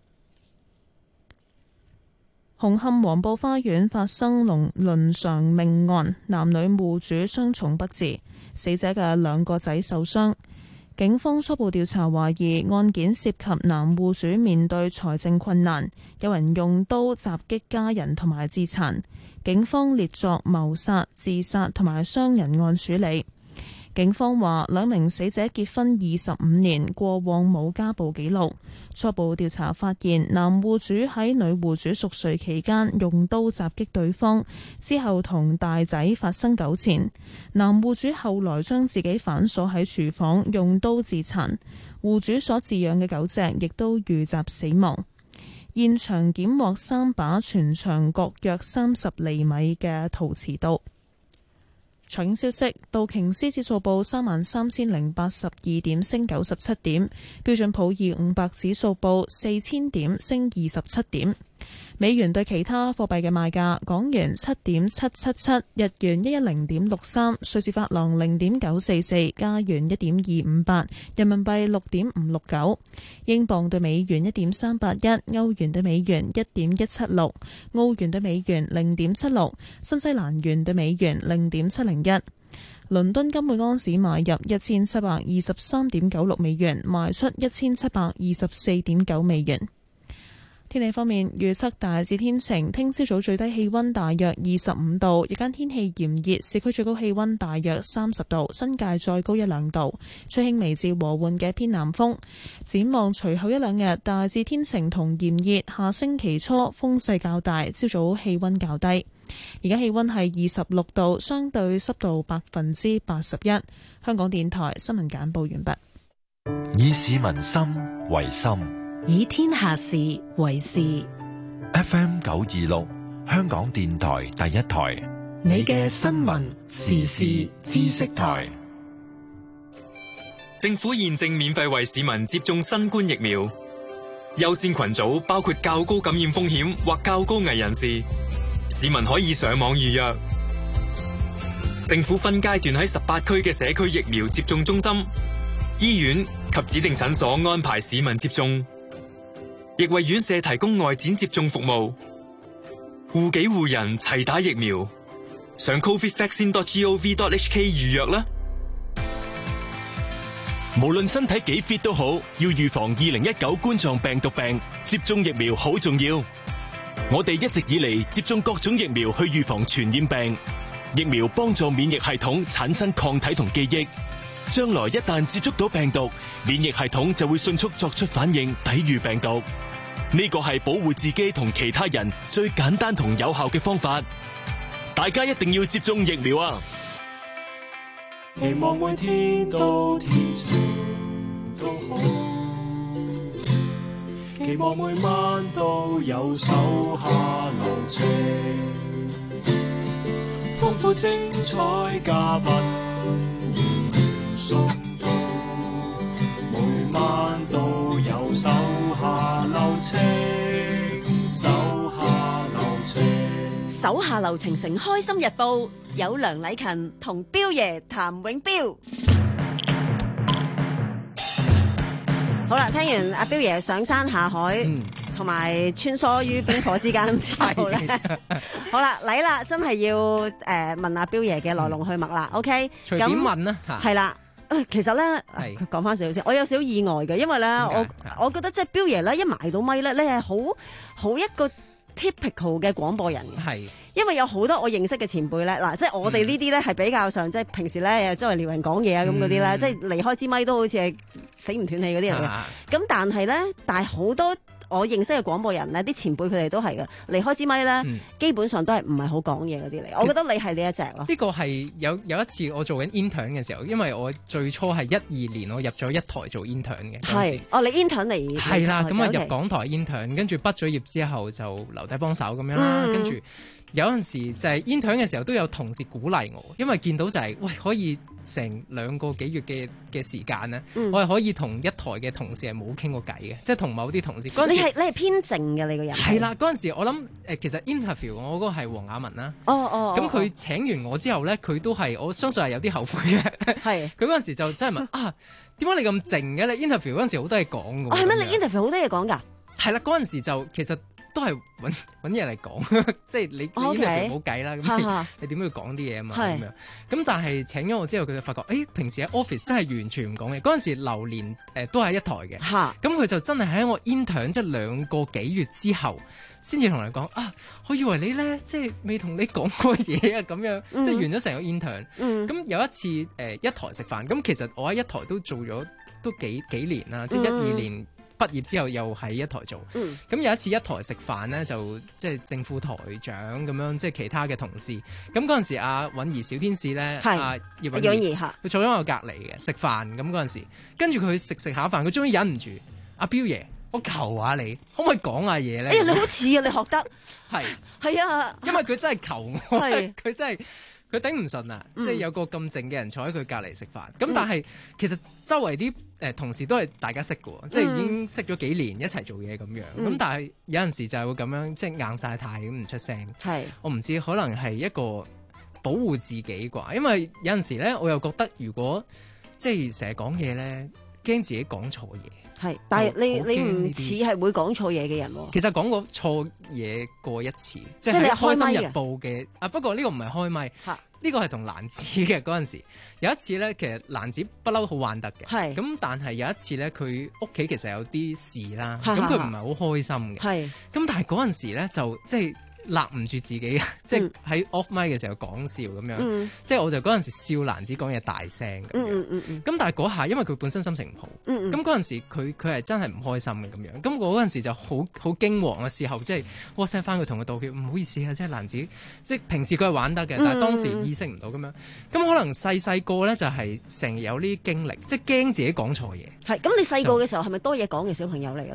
紅磡黃埔花園發生龍倫常命案，男女戶主傷重不治，死者嘅兩個仔受傷。警方初步調查懷疑案件涉及男戶主面對財政困難，有人用刀襲擊家人同埋自殘，警方列作謀殺、自殺同埋傷人案處理。警方話兩名死者結婚二十五年，過往冇家暴記錄。初步調查發現，男戶主喺女戶主熟睡期間用刀襲擊對方，之後同大仔發生糾纏。男戶主後來將自己反鎖喺廚房，用刀自殘。戶主所飼養嘅狗隻亦都遇襲死亡。現場檢獲三把全長各約三十厘米嘅陶瓷刀。財經消息，道瓊斯指數報三萬三千零八十二點，升九十七點；標準普爾五百指數報四千點，升二十七點。美元對其他貨幣嘅賣價：港元七點七七七，日元一一零點六三，瑞士法郎零點九四四，加元一點二五八，人民幣六點五六九，英鎊對美元一點三八一，歐元對美元一點一七六，澳元對美元零點七六，新西蘭元對美元零點七零一。倫敦金每安士買入一千七百二十三點九六美元，賣出一千七百二十四點九美元。天氣方面，預測大致天晴，聽朝早最低氣溫大約二十五度，日間天氣炎熱，市區最高氣溫大約三十度，新界再高一兩度，吹輕微至和緩嘅偏南風。展望隨後一兩日，大致天晴同炎熱，下星期初風勢較大，朝早氣溫較低。而家氣溫係二十六度，相對濕度百分之八十一。香港電台新聞簡報完畢。 以市民心為心， 以天下事為事。 F M 九二六，香港電台第一台。 你嘅新聞時事知識台。 政府現正免費為市民接種新冠疫苗，優先群組包括較高感染風險或較高危人士，市民可以上網預約。政府分階段喺十八區嘅社區疫苗接種中心、醫院及指定診所安排市民接種，亦為院舍提供外展接種服務。護己護人齊打疫苗，上 covid vaccine dot gov dot hk 預約啦。 無論身體幾 fit 都好，要預防二零一九冠狀病毒病，接種疫苗好重要。我哋一直以嚟接種各種疫苗去預防傳染病，疫苗幫助免疫系統產生抗體同記憶，將來一旦接觸到病毒，免疫系統就會迅速作出反應，抵禦病毒。呢個係保護自己同其他人最簡單同有效嘅方法，大家一定要接種疫苗啊！ 期望每天都天晴都好，期望每晚都有手下留情，豐富精彩嘉賓送到，每晚都有手下留情，手下留情。 手下留情成開心日報，有梁禮勤同彪爺譚永彪。好啦，聽完阿彪爺上山下海，同埋、嗯、穿梭於冰火之間之後咧，好啦，嚟啦，真係要誒、呃、問阿彪爺嘅來龍去脈啦。OK， 隨便問啦， 係啦。其實咧，講翻少少先，我有少少意外嘅，因為咧，我我覺得即係彪爺咧一埋到咪咧，你係好好一個 typical 嘅廣播人嘅，係，因為有好多我認識嘅前輩咧，嗱，即係我哋呢啲咧係比較上即係平時咧周圍撩人講嘢啊咁嗰啲咧，即係離開支咪都好似係死唔斷氣嗰啲人嘅，咁、啊、但係咧，但係好多我認識嘅廣播人咧，啲前輩佢哋都係嘅，離開支咪咧、嗯，基本上都係唔係好講嘢嗰啲嚟。我覺得你係呢一隻咯。呢個係有有一次我做緊 intern 嘅時候，因為我最初係一二年我入咗一台做 intern 嘅。係，哦，你 intern 嚟？係啦，咁啊入港台 intern， 跟住畢咗業之後就留低幫手咁樣啦，跟、嗯、住有陣時就係 intern 嘅時候都有同事鼓勵我，因為見到就係、是、喂可以成兩個幾月嘅嘅時間咧、嗯，我係可以同一台嘅同事係冇傾過偈嘅，即係同某啲同事。嗰陣時你係你係偏靜嘅你個人。係啦，嗰陣時我諗誒，其實 interview 我嗰個係黃雅文啦。哦哦。咁佢請完我之後咧，佢都係我相信係有啲後悔嘅。係。佢嗰陣時就真係問啊，點解你咁靜嘅？你 interview 嗰陣時好多嘢講㗎。哦，係咩？你 interview 好多嘢講㗎？係啦，嗰陣時就其實。都係揾揾嘢嚟講，即係你你 interview 冇計啦，咁你點都要講啲嘢啊嘛，咁樣。咁但係請咗我之後，佢就發覺，誒、欸、平時喺 office 真係完全唔講嘢。嗰陣時流年誒、呃、都係一台嘅，咁佢就真係喺我 intern 即係兩個幾月之後，先至同你講啊，我以為你咧即係未同你講過嘢啊，咁樣、嗯、即係完咗成個 intern。咁、嗯、有一次誒、呃、一台食飯，咁其實我喺一台都做咗都幾幾年啦，即係一二年。畢業之後又喺一台做，咁、嗯、有一次一台食飯咧，就即係政府台長咁樣，即係其他嘅同事。咁嗰陣時阿允兒小天使咧，阿葉允兒，佢坐咗我隔離嘅食飯。咁嗰陣時，跟住佢食食下飯，佢終於忍唔住，阿彪爺，我求下你，可唔可以講下嘢咧？哎呀，你好似啊，你學得係係啊，因為佢真係求我，佢真係。佢頂唔順啊！嗯、即係有個咁靜嘅人坐喺佢隔離食飯，咁、嗯、但係其實周圍啲誒同事都係大家識嘅、嗯，即係已經識咗幾年一齊做嘢咁樣。咁、嗯、但係有陣時就係會咁樣，即係硬晒太咁唔出聲。係我唔知，可能係一個保護自己啩。因為有陣時咧，我又覺得如果即係成日講嘢咧，驚自己講錯嘢。係，但係你你唔似係會講錯嘢嘅人喎。其實講過錯嘢過一次，即係《開心日報》嘅啊。不過呢個唔係開咪，呢個係同蘭子嘅嗰陣時。有一次咧，其實蘭子不嬲好玩得嘅。係咁，但係有一次咧，佢屋企其實有啲事啦，咁佢唔係好開心嘅。係咁，但係嗰陣時咧就即係。立唔住自己，即係喺 off mic 嘅時候講笑咁樣，嗯、即係我就嗰陣時笑蘭子講嘢大聲咁樣。咁、嗯嗯嗯、但係嗰下，因為佢本身心情唔好，咁嗰陣時佢佢係真係唔開心嘅咁樣。咁我嗰陣時就好好驚惶嘅時候，即係 WhatsApp 翻佢同佢道歉，唔好意思啊，即係蘭子，即係平時佢係玩得嘅，但係當時意識唔到咁樣。咁、嗯、可能細細個咧就係成日有呢啲經歷，即係驚自己講錯嘢。係咁，你細個嘅時候係咪多嘢講嘅小朋友嚟嘅咧？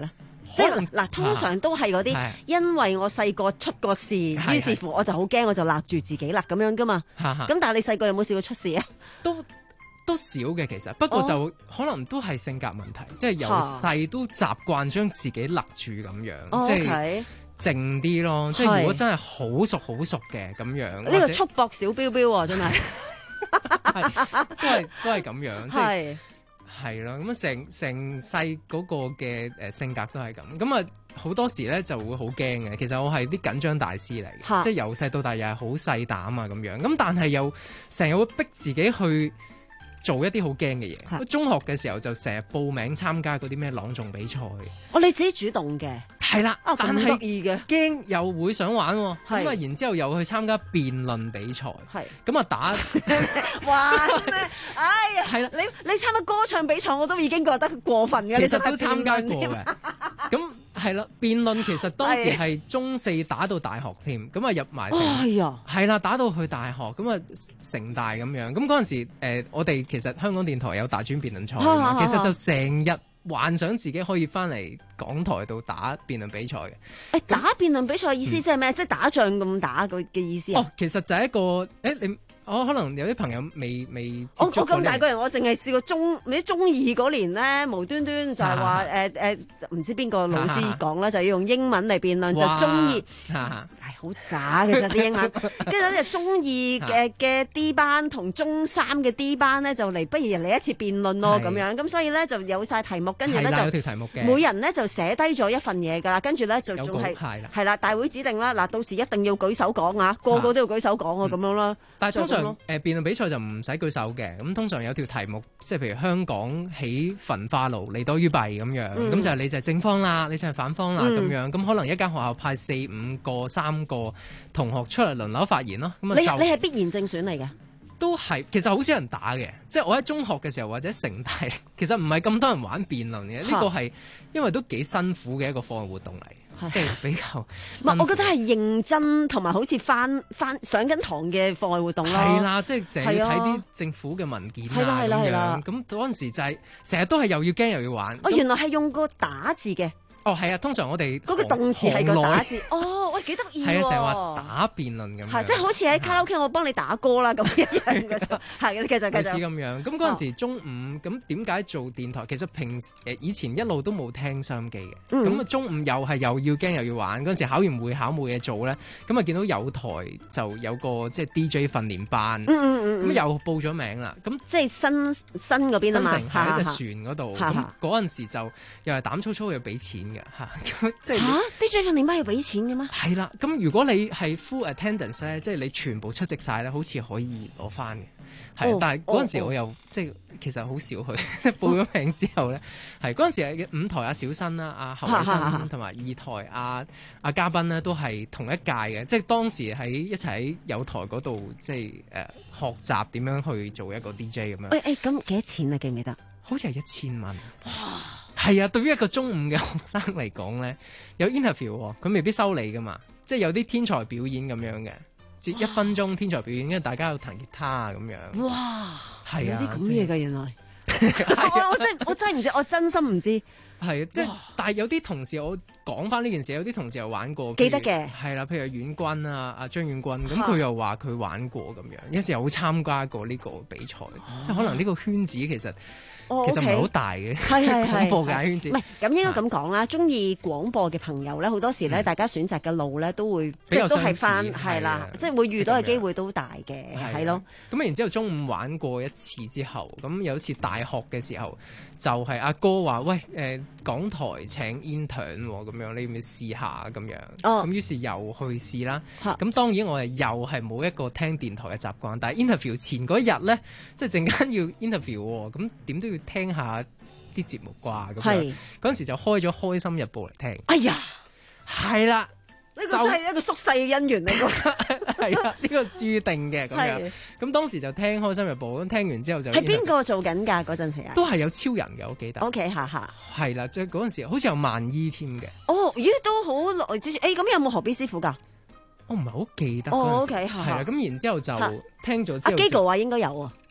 即係嗱，通常都係嗰啲，因為我細個出過事，於是乎我就好驚，我就勒住自己啦咁樣噶嘛。咁但係你細個有冇試過出事啊？ 都都少嘅其實，不過就、哦、可能都係性格問題，即係由細都習慣將自己勒住咁樣，哦、即係靜啲咯。即係如果真係好熟好熟嘅咁樣， 呢個束縛小標標啊，真係都係都係咁樣，即係。係咯，咁啊成成世嗰個嘅誒性格都係咁，咁啊好多時咧就會好驚嘅。其實我係啲緊張大師嚟嘅，即係由細到大又係好細膽啊咁樣，咁但係又成日會逼自己去做一啲好驚嘅嘢。中學嘅時候就成日報名參加嗰啲咩朗誦比賽。 哦，你自己主動嘅？ 係啦， 哦、 但係得意嘅， 驚又會想玩，咁啊然之後又去參加辯論比賽，咁啊打， 哇咩？哎呀，係啦，你你參加歌唱比賽我都已經覺得過分嘅， 其實都參加過嘅，咁係啦，辯論其實當時係中四打到大學添，咁啊入埋成，係啦，打到去大學，咁啊成大咁樣，咁嗰陣時誒、呃，我哋其實香港電台有大專辯論賽啊嘛，其實就成日幻想自己可以翻嚟港台度打辯論比賽嘅。 誒，打辯論比賽意思即係咩？嗯、即係打仗咁打嘅意思啊？ 哦，其實就係一個誒，你我可能有啲朋友未未接觸過。我我咁大個人，我淨係試過中你中二嗰年咧，無端端就係話誒誒，唔知邊個老師講啦，就要用英文嚟辯論，就中二。好渣嘅啫啲英文，跟住咧中二嘅嘅 D 班同中三嘅 D 班咧就嚟，不如嚟一次辯論咯咁樣，咁所以咧就有晒題目，跟住咧就有條題目嘅， 每人咧就寫低咗一份嘢噶啦，跟住咧就仲係係啦，大會指定啦，嗱到時一定要舉手講啊，個個都要舉手講啊咁樣啦。 但係通常誒辯論比賽就唔使舉手嘅，咁通常有條題目，即係譬如香港起焚化爐利多於弊咁樣，咁就係你就係正方啦，你就係反方啦咁樣，咁可能一間學校派四五個三個同學出嚟輪流發言咯，咁啊你你係必然正選嚟嘅？ 都係，其實好少人打嘅，即係我喺中學嘅時候或者城大，其實唔係咁多人玩辯論嘅，呢個係因為都幾辛苦嘅一個課外活動嚟，即係比較。 唔係，我覺得係認真同埋好似翻翻上緊堂嘅課外活動咯。 係啦，即係成日睇啲政府嘅文件啊咁樣，咁嗰陣時就係成日都係又要驚又要玩。 哦，原來係用個打字嘅。 哦，係啊，通常我哋嗰個動詞係個打字。哦，喂，幾得意喎！ 係啊，成日話打辯論咁樣。 係，即係好似喺卡拉 OK，我幫你打歌啦咁一樣嘅啫。係，繼續繼續。 類似咁樣。咁嗰陣時中午，咁點解做電台？其實平誒以前一路都冇聽收音機嘅。咁啊，中午又係又要驚又要玩。嗰陣時考完會考冇嘢做咧，咁啊見到有台就有個即係 D J 訓練班。嗯嗯嗯。咁又報咗名啦。咁即係新新嗰邊啊嘛。 新城喺隻船嗰度。咁嗰陣時就又係膽粗粗要俾錢嘅嚇。即係嚇 D J 訓練班要俾錢嘅咩？ 係啦，咁如果你係 full attendance 咧，即係你全部出席晒咧，好似可以攞翻嘅。係、哦，但係嗰陣時我又、哦、即係其實好少去。報咗名之後咧，係嗰陣時係五台阿小新啦、阿侯偉新同埋二台阿阿嘉賓咧，都係同一屆嘅，即係當時喺一齊喺友台嗰度，即係誒、呃、學習點樣去做一個 D J 咁樣。 喂誒，咁幾多錢啊？記唔記得？ 好似係一千蚊。哇！係啊，對於一個中五嘅學生嚟講咧，有 interview 佢未必收你噶嘛，即係有啲天才表演咁樣嘅，即一分鐘天才表演，因為大家有彈吉他啊咁樣。 哇！ 係啊， 有啲咁嘢㗎原來。我我真我真係唔知，我真心唔知。 係啊，即係但係有啲同事，我講翻呢件事，有啲同事又玩過， 記得嘅。係啦，譬如遠軍啊，阿張遠軍，咁佢又話佢玩過咁樣，有時有參加過呢個比賽，即係可能呢個圈子其實。 哦、 其實唔係好大嘅，廣播界圈子。 唔係咁應該咁講啦，中意廣播嘅朋友咧，好多時咧，大家選擇嘅路咧都會比較都係翻係啦，即係會遇到嘅機會都大嘅，係咯。 咁然之後中午玩過一次之後，咁有一次大學嘅時候，就係、是、阿哥話：喂，誒、呃、港台請 intern 咁樣，你要唔要試下咁樣？哦，咁於是又去試啦。咁當然我哋又係冇一個聽電台嘅習慣，但係 interview 前嗰日咧，即係陣間要 interview 喎，咁點都要聽下啲節目啩咁樣，嗰陣時就開咗《開心日報》嚟聽。 哎呀， 係啦， 呢個真係一個宿世嘅姻緣嚟㗎， 係啊，呢個注定嘅咁樣。咁當時就聽《開心日報》，咁聽完之後就係邊個做緊㗎嗰陣時啊？ 都係有超人嘅，我記得。 O K， 下下係啦，即係嗰陣時好似有萬姨添嘅。 哦，咦，都好耐之前。誒，咁有冇何必師傅㗎？ 我唔係好記得。 哦，O K， 係啦。咁然之後就聽咗之後， 阿基哥話應該有啊。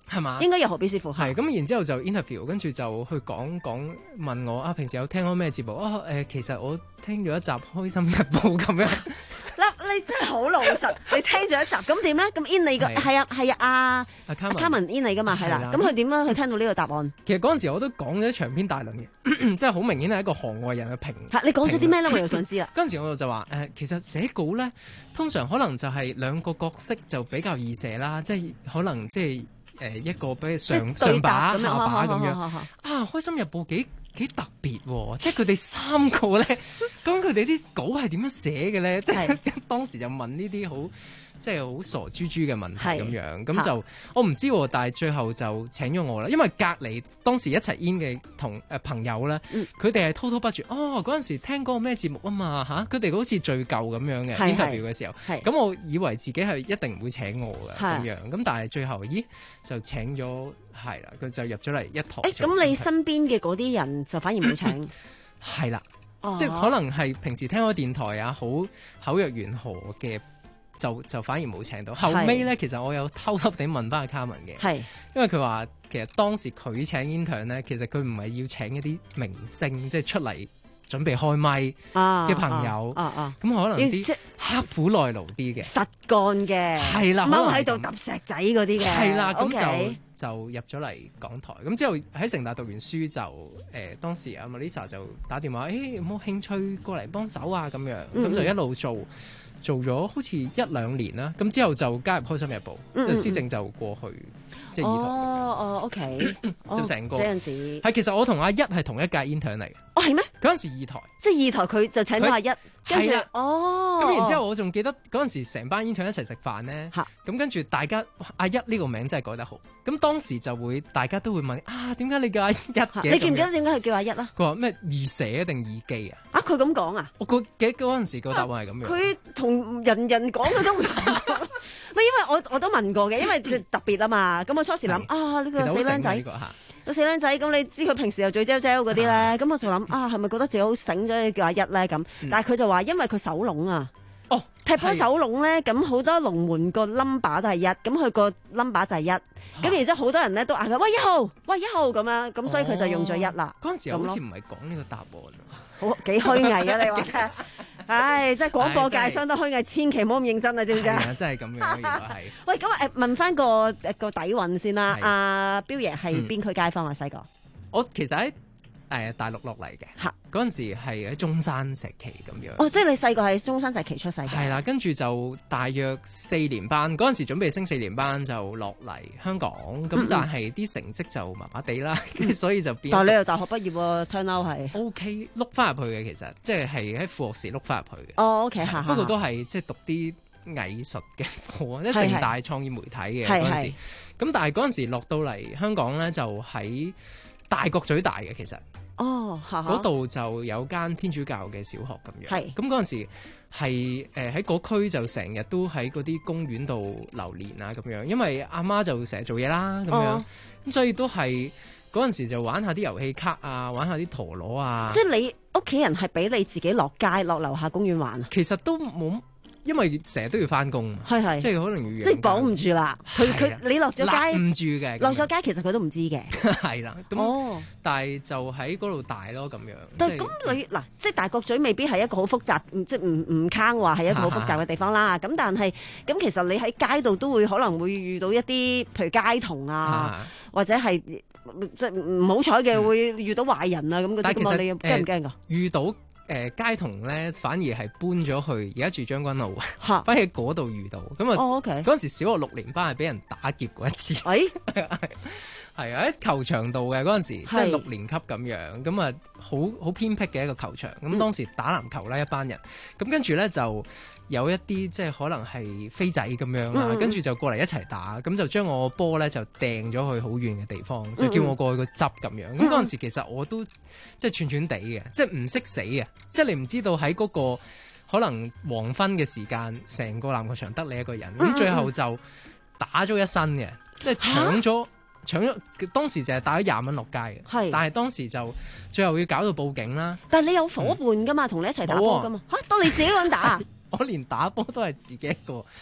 係嘛？ 應該有何必師傅係咁，然之後就 interview， 跟住就去講講問我啊，平時有聽開咩節目啊？誒、呃，其實我聽咗一集《開心日報》咁樣。 嗱，你真係好老實，你聽咗一集，咁點咧？咁 in 你個係啊係啊阿阿 Carmen in 你噶嘛係啦，咁佢點樣去聽到呢個答案？ 其實嗰陣時我都講咗長篇大論嘅，即係好明顯係一個行外人嘅評。 嚇，你講咗啲咩咧？我又想知啦。 嗰陣時我就話誒、呃，其實寫稿咧，通常可能就係兩個角色就比較易寫啦，即係可能即係。誒、呃、一個比如上上把下把咁樣啊，開心日報幾幾特別喎！即係佢哋三個咧，咁佢哋啲稿係點樣寫嘅咧？即係當時就問呢啲好即係好傻豬豬嘅問題咁樣，咁就我唔知喎，但係最後就請咗我啦。因為隔離當時一齊 in 嘅同誒朋友咧，佢哋係滔滔不絕。哦，嗰陣時聽嗰個咩節目啊嘛嚇，佢哋好似敘舊咁樣嘅 interview 嘅時候，咁我以為自己係一定唔會請我嘅咁樣，咁但係最後咦就請咗係啦，佢就入咗嚟一堂。 誒，咁你身邊嘅嗰啲人就反而冇請， 係啦，即係可能係平時聽開電台啊，好口若懸河嘅。就就反而冇請到，後尾咧其實我有偷偷地問翻阿卡文嘅，因為佢話其實當時佢請 intern 咧，其實佢唔係要請一啲明星，即係出嚟準備開咪嘅朋友，咁、啊啊啊、可能啲刻苦耐勞啲嘅， 實幹嘅， 係啦， 踎喺度揼石仔嗰啲嘅， 係啦，咁就 okay 就入咗嚟港台，咁之後喺城大讀完書就誒、呃、當時阿 Melissa 就打電話，誒、欸、有冇興趣過嚟幫手啊咁樣，咁、嗯、就一路做。做咗好似一兩年啦，咁之後就加入開心日報，嗯嗯、施政就過去即係二台。 哦哦，OK， 就成個。 嗰陣時係其實我同阿一係同一屆 intern 嚟嘅。 哦，係咩？ 嗰陣時二台， 即係二台佢就請到阿一，跟住哦。 咁然之後我仲記得嗰陣時成班 intern 一齊食飯咧，咁跟住大家阿一呢個名真係改得好。咁當時就會大家都會問啊，點解你叫阿一嘅？ 你記唔記得點解佢叫阿一啊？ 佢話咩易寫定易記啊？ 啊，佢咁講啊？ 我記記嗰陣時個答案係咁樣。 佢同人人講佢都唔同。唔係因為我我都問過嘅，因為特別啊嘛。咁我初時諗啊，呢個死僆仔，個死僆仔，咁你知佢平時又嘴嚼嚼嗰啲咧，咁我就諗啊，係咪覺得自己好醒咗叫阿一咧咁？但係佢就話因為佢手籠啊。 哦， 踢波手籠咧，咁好多龍門個 number 都係一，咁佢個 number 就係一，咁然之後好多人咧都嗌佢喂一號，喂一號咁樣，咁所以佢就用咗一啦。 嗰陣時好似唔係講呢個答案， 好幾虛偽啊！你話，唉，即係廣播界相當虛偽，千祈唔好咁認真啊，知唔知啊？ 真係咁樣，原來係。 喂，咁誒問翻個誒個底蘊先啦。阿彪爺係邊區街坊啊？細個， 我其實喺誒大陸落嚟嘅。嗰陣時係喺中山石岐咁樣。 哦，即係你細個喺中山石岐出世嘅。 係啦，跟住就大約四年班，嗰陣時準備升四年班就落嚟香港，咁、嗯、但係啲成績就麻麻地啦，嗯、所以就變。但係你又大學畢業喎 turn out 係。O K， 碌翻入去嘅其實，即係係喺副學士碌翻入去嘅。 哦 O K， 嚇。 不過都係即係讀啲藝術嘅課，即係城大創意媒體嘅嗰陣時。咁但係嗰陣時落到嚟香港咧，就喺大角咀大嘅其實。 哦， 嗰度就有間天主教嘅小學咁樣，係咁嗰陣時係誒喺嗰區就成日都喺嗰啲公園度流連啊咁樣，因為阿媽就成日做嘢啦咁樣，咁、哦、所以都係嗰陣時就玩下啲遊戲卡啊，玩下啲陀螺啊。即係你屋企人係俾你自己落街落樓下公園玩啊？ 其實都冇。因為成日都要翻工，係係，即係可能要即係綁唔住啦。佢佢你落咗街， 唔住嘅， 落咗街其實佢都唔知嘅。 係啦，咁、哦、但係就喺嗰度大咯咁樣。 但係咁你嗱，即係大角咀未必係一個好複雜，即係唔唔坑話係一個好複雜嘅地方啦。咁但係咁其實你喺街度都會可能會遇到一啲譬如街童啊，或者係即係唔好彩嘅會遇到壞人啊咁嗰啲咁啊，你驚唔驚㗎？ 遇到。誒、呃、街童咧，反而係搬咗去而家住將軍澳，反而喺嗰度遇到咁啊！嗰、 哦 okay. 陣時小學六年班係俾人打劫過一次，係係啊喺球場度嘅嗰陣時，即係六年級咁樣，咁啊好好偏僻嘅一個球場，咁、嗯、當時打籃球啦一班人，咁跟住咧就有一啲即係可能係飛仔咁樣啦，跟、嗯、住就過嚟一齊打，咁就將我波咧就掟咗去好遠嘅地方，嗯、就叫我過去個執咁樣。咁嗰陣時其實我都即係串串地嘅，即係唔識死嘅，即係你唔知道喺嗰個可能黃昏嘅時間，成個籃球場得你一個人，咁、嗯、最後就打咗一身嘅，即係搶咗。搶咗，當時就係帶咗廿蚊落街嘅，但係當時就最後要搞到報警啦。 但係你有伙伴噶嘛，同、嗯、你一齊打波噶嘛？嚇、啊，當你自己咁打， 我連打波都係自己一個，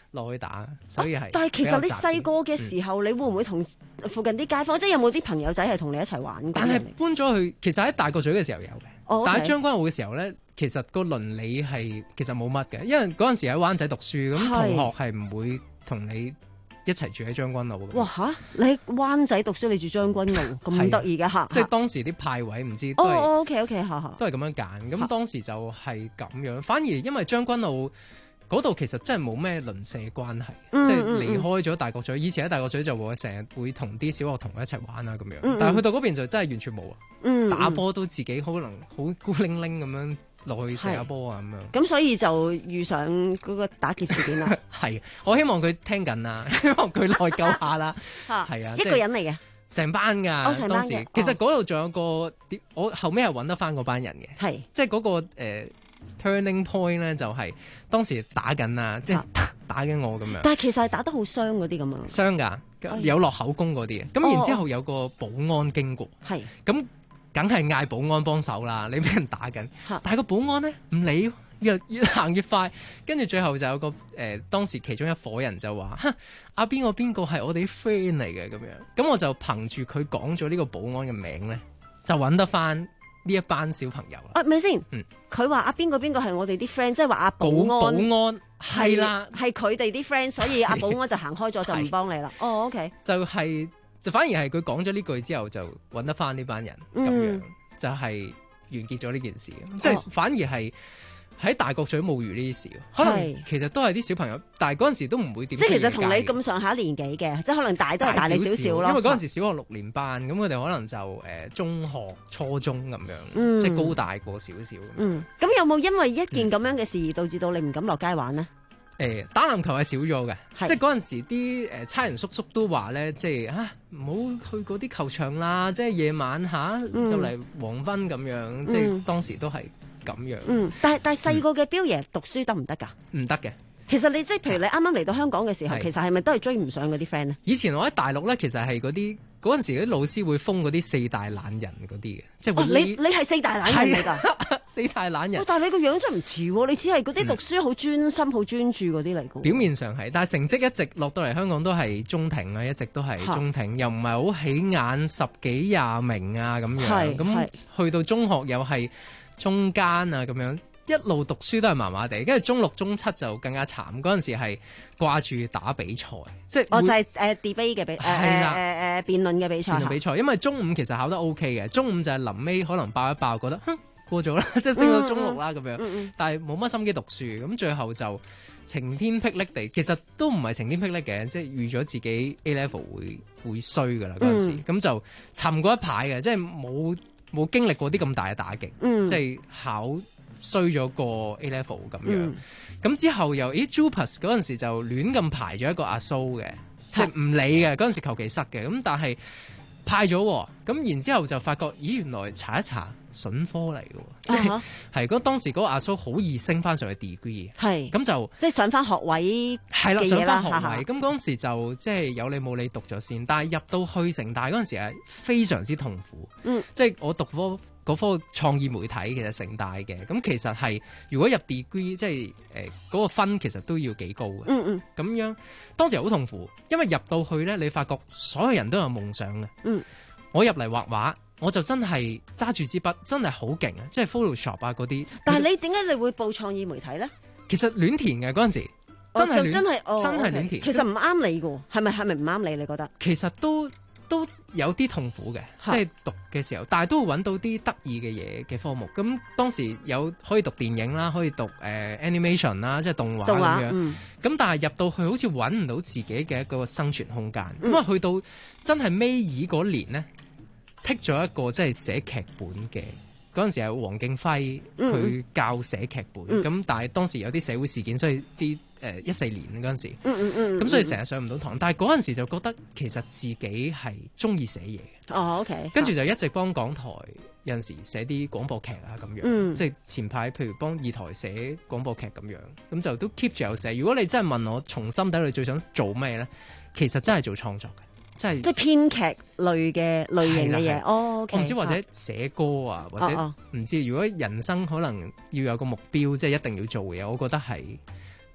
落去打，所以係、啊。 但係其實你細個嘅時候，嗯、你會唔會同附近啲街坊，即係有冇啲朋友仔係同你一齊玩？ 但係搬咗去，其實喺大角咀嘅時候有嘅， 哦 okay、 但係將軍澳嘅時候咧，其實個鄰里係其實冇乜嘅，因為嗰陣時喺灣仔讀書，咁同學係唔會同你一齊住喺將軍澳嘅。 哇嚇！你灣仔讀書，你住將軍澳，咁得意嘅嚇。 即係當時啲派位唔知都係。 哦 OK OK 嚇嚇。 都係咁樣揀，咁當時就係咁樣。反而因為將軍澳嗰度其實真係冇咩鄰舍關係， 嗯、 即係離開咗大角咀。以前喺大角咀就會成日會同啲小學同學一齊玩啊咁樣， 嗯、 但係去到嗰邊就真係完全冇啊。 嗯、 打波都自己可能好孤零零咁樣落去射下波啊咁樣。 咁所以就遇上嗰個打劫事件啦。 係，我希望佢聽緊啊，希望佢內疚下啦。係啊， 一個人嚟嘅。 成班㗎， 哦、成班當時其實嗰度仲有個點，我後尾係揾得翻嗰班人嘅， 係即係嗰、嗰個、呃、turning point 咧，就係當時打緊啊，即係打緊我咁樣。 但係其實係打得好傷嗰啲咁啊， 傷㗎，有落口供嗰啲嘅。咁、哎、然之後有個保安經過，係咁梗係嗌保安幫手啦。你俾人打緊，但係個保安咧唔理。越越行越快，跟住最後就有個誒、呃，當時其中一夥人就話：哼，阿邊個邊個係我哋啲 friend 嚟嘅咁樣。咁我就憑住佢講咗呢個保安嘅名咧，就揾得翻呢一班小朋友啦。 啊，咪先？ 嗯， 佢話阿邊個邊個係我哋啲 friend，即係話阿保安。 保安係啦， 係佢哋啲 friend，所以阿保安就行開咗，就唔幫你啦。哦，OK， 就係、是、就反而係佢講咗呢句之後，就揾得翻呢班人咁樣，嗯、就係完結咗呢件事。哦、即係反而係。喺大角咀冇遇呢啲事，可能其實都係啲小朋友，但係嗰陣時都唔會點。即係其實同你咁上下年紀嘅，即係可能大都係大你少少咯。 因為嗰陣時小學六年班，咁佢哋可能就誒、呃、中學、初中咁樣， 嗯、 即係高大過少少。 嗯，咁有冇因為一件咁樣嘅事而導致到你唔敢落街玩呢？ 誒、呃，打籃球係少咗嘅，即係嗰陣時啲誒差人叔叔都話咧，即係啊唔好去嗰啲球場啦，即係夜晚嚇就嚟黃昏咁樣，嗯、即係當時都係。咁樣， 嗯，但係但係細個嘅標爺讀書得唔得㗎？ 唔得嘅。 其實你即係譬如你啱啱嚟到香港嘅時候，其實係咪都係追唔上嗰啲 friend 咧？ 以前我喺大陸咧，其實係嗰啲嗰陣時啲老師會封嗰啲四大懶人嗰啲嘅，即係會、哦、你你係四大懶人嚟㗎？ 四大懶人。 但係你個樣真係唔似喎，你只係嗰啲讀書好專心、好、嗯、專注嗰啲嚟㗎。 表面上係，但係成績一直落到嚟香港都係中挺啊，一直都係中挺，又唔係好起眼，十幾廿名啊咁樣。咁去到中學又係中間啊咁樣。一路讀書都係麻麻地，跟住中六中七就更加慘。嗰陣時係掛住打比賽，即係我就係誒 debate 嘅比誒誒誒辯論嘅比賽。辯論比賽，因為中五其實考得 OK 嘅，中五就係臨尾可能爆一爆，覺得哼過咗啦，即係升到中六啦咁樣。嗯嗯、但係冇乜心機讀書，咁最後就晴天霹靂地，其實都唔係晴天霹靂嘅，即係預咗自己 A level 會會衰㗎啦嗰陣時，咁、嗯、就沉過一排嘅，即係冇冇經歷過啲咁大嘅打擊， 嗯、 即係考。衰咗個 A level 咁樣，咁、嗯、之後又咦 Jupas 嗰陣時就亂咁排咗一個阿蘇嘅，即係唔理嘅嗰陣時求其塞嘅，咁但係派咗，咁然之後就發覺咦原來查一查筍科嚟嘅，即係係嗰當時嗰個阿蘇好易升翻上去 degree， 係咁就即係上翻學位係啦，上翻學位，咁嗰陣時就即係有理冇理讀咗先，但係入到去城大嗰陣時係非常之痛苦，嗯，即係我讀科。嗰科創意媒體其實成大嘅，咁其實係如果入 degree 即係誒嗰個分其實都要幾高嘅， 嗯嗯， 咁樣當時好痛苦，因為入到去咧，你發覺所有人都有夢想嘅， 嗯， 我入嚟畫畫，我就真係揸住支筆，真係好勁啊，即係 Photoshop 啊嗰啲。 但係你點解你會報創意媒體咧？ 其實亂填嘅嗰陣時，真係亂， 真係、哦、 真係亂填。 其實唔啱你嘅，係咪係咪唔啱你？你覺得？其實都。都有啲痛苦嘅，即係讀嘅時候，但係都會揾到啲得意嘅嘢嘅科目。咁當時有可以讀電影啦，可以讀誒、呃、animation 啦，即係動畫咁樣。咁、嗯、但係入到去好似揾唔到自己嘅一個生存空間。咁啊、嗯、去到真係尾二嗰年呢，剔咗一個即係寫劇本嘅。嗰陣時係黃敬輝佢教寫劇本。咁、嗯、但係當時有啲社會事件，所以啲。誒一四年嗰陣時， 嗯嗯嗯， 咁所以成日上唔到堂，但係嗰陣時就覺得其實自己係中意寫嘢嘅。 哦 OK， 跟住就一直幫港台有陣時寫啲廣播劇啊咁樣， 嗯、 即係前排譬如幫二台寫廣播劇咁樣，咁就都 keep 住有寫。如果你真係問我從心底裏最想做咩咧，其實真係做創作嘅，即係即係編劇類嘅類型嘅嘢。哦，okay， 我唔知或者寫歌啊，或者唔知。如果人生可能要有個目標，即係一定要做嘅嘢，我覺得係。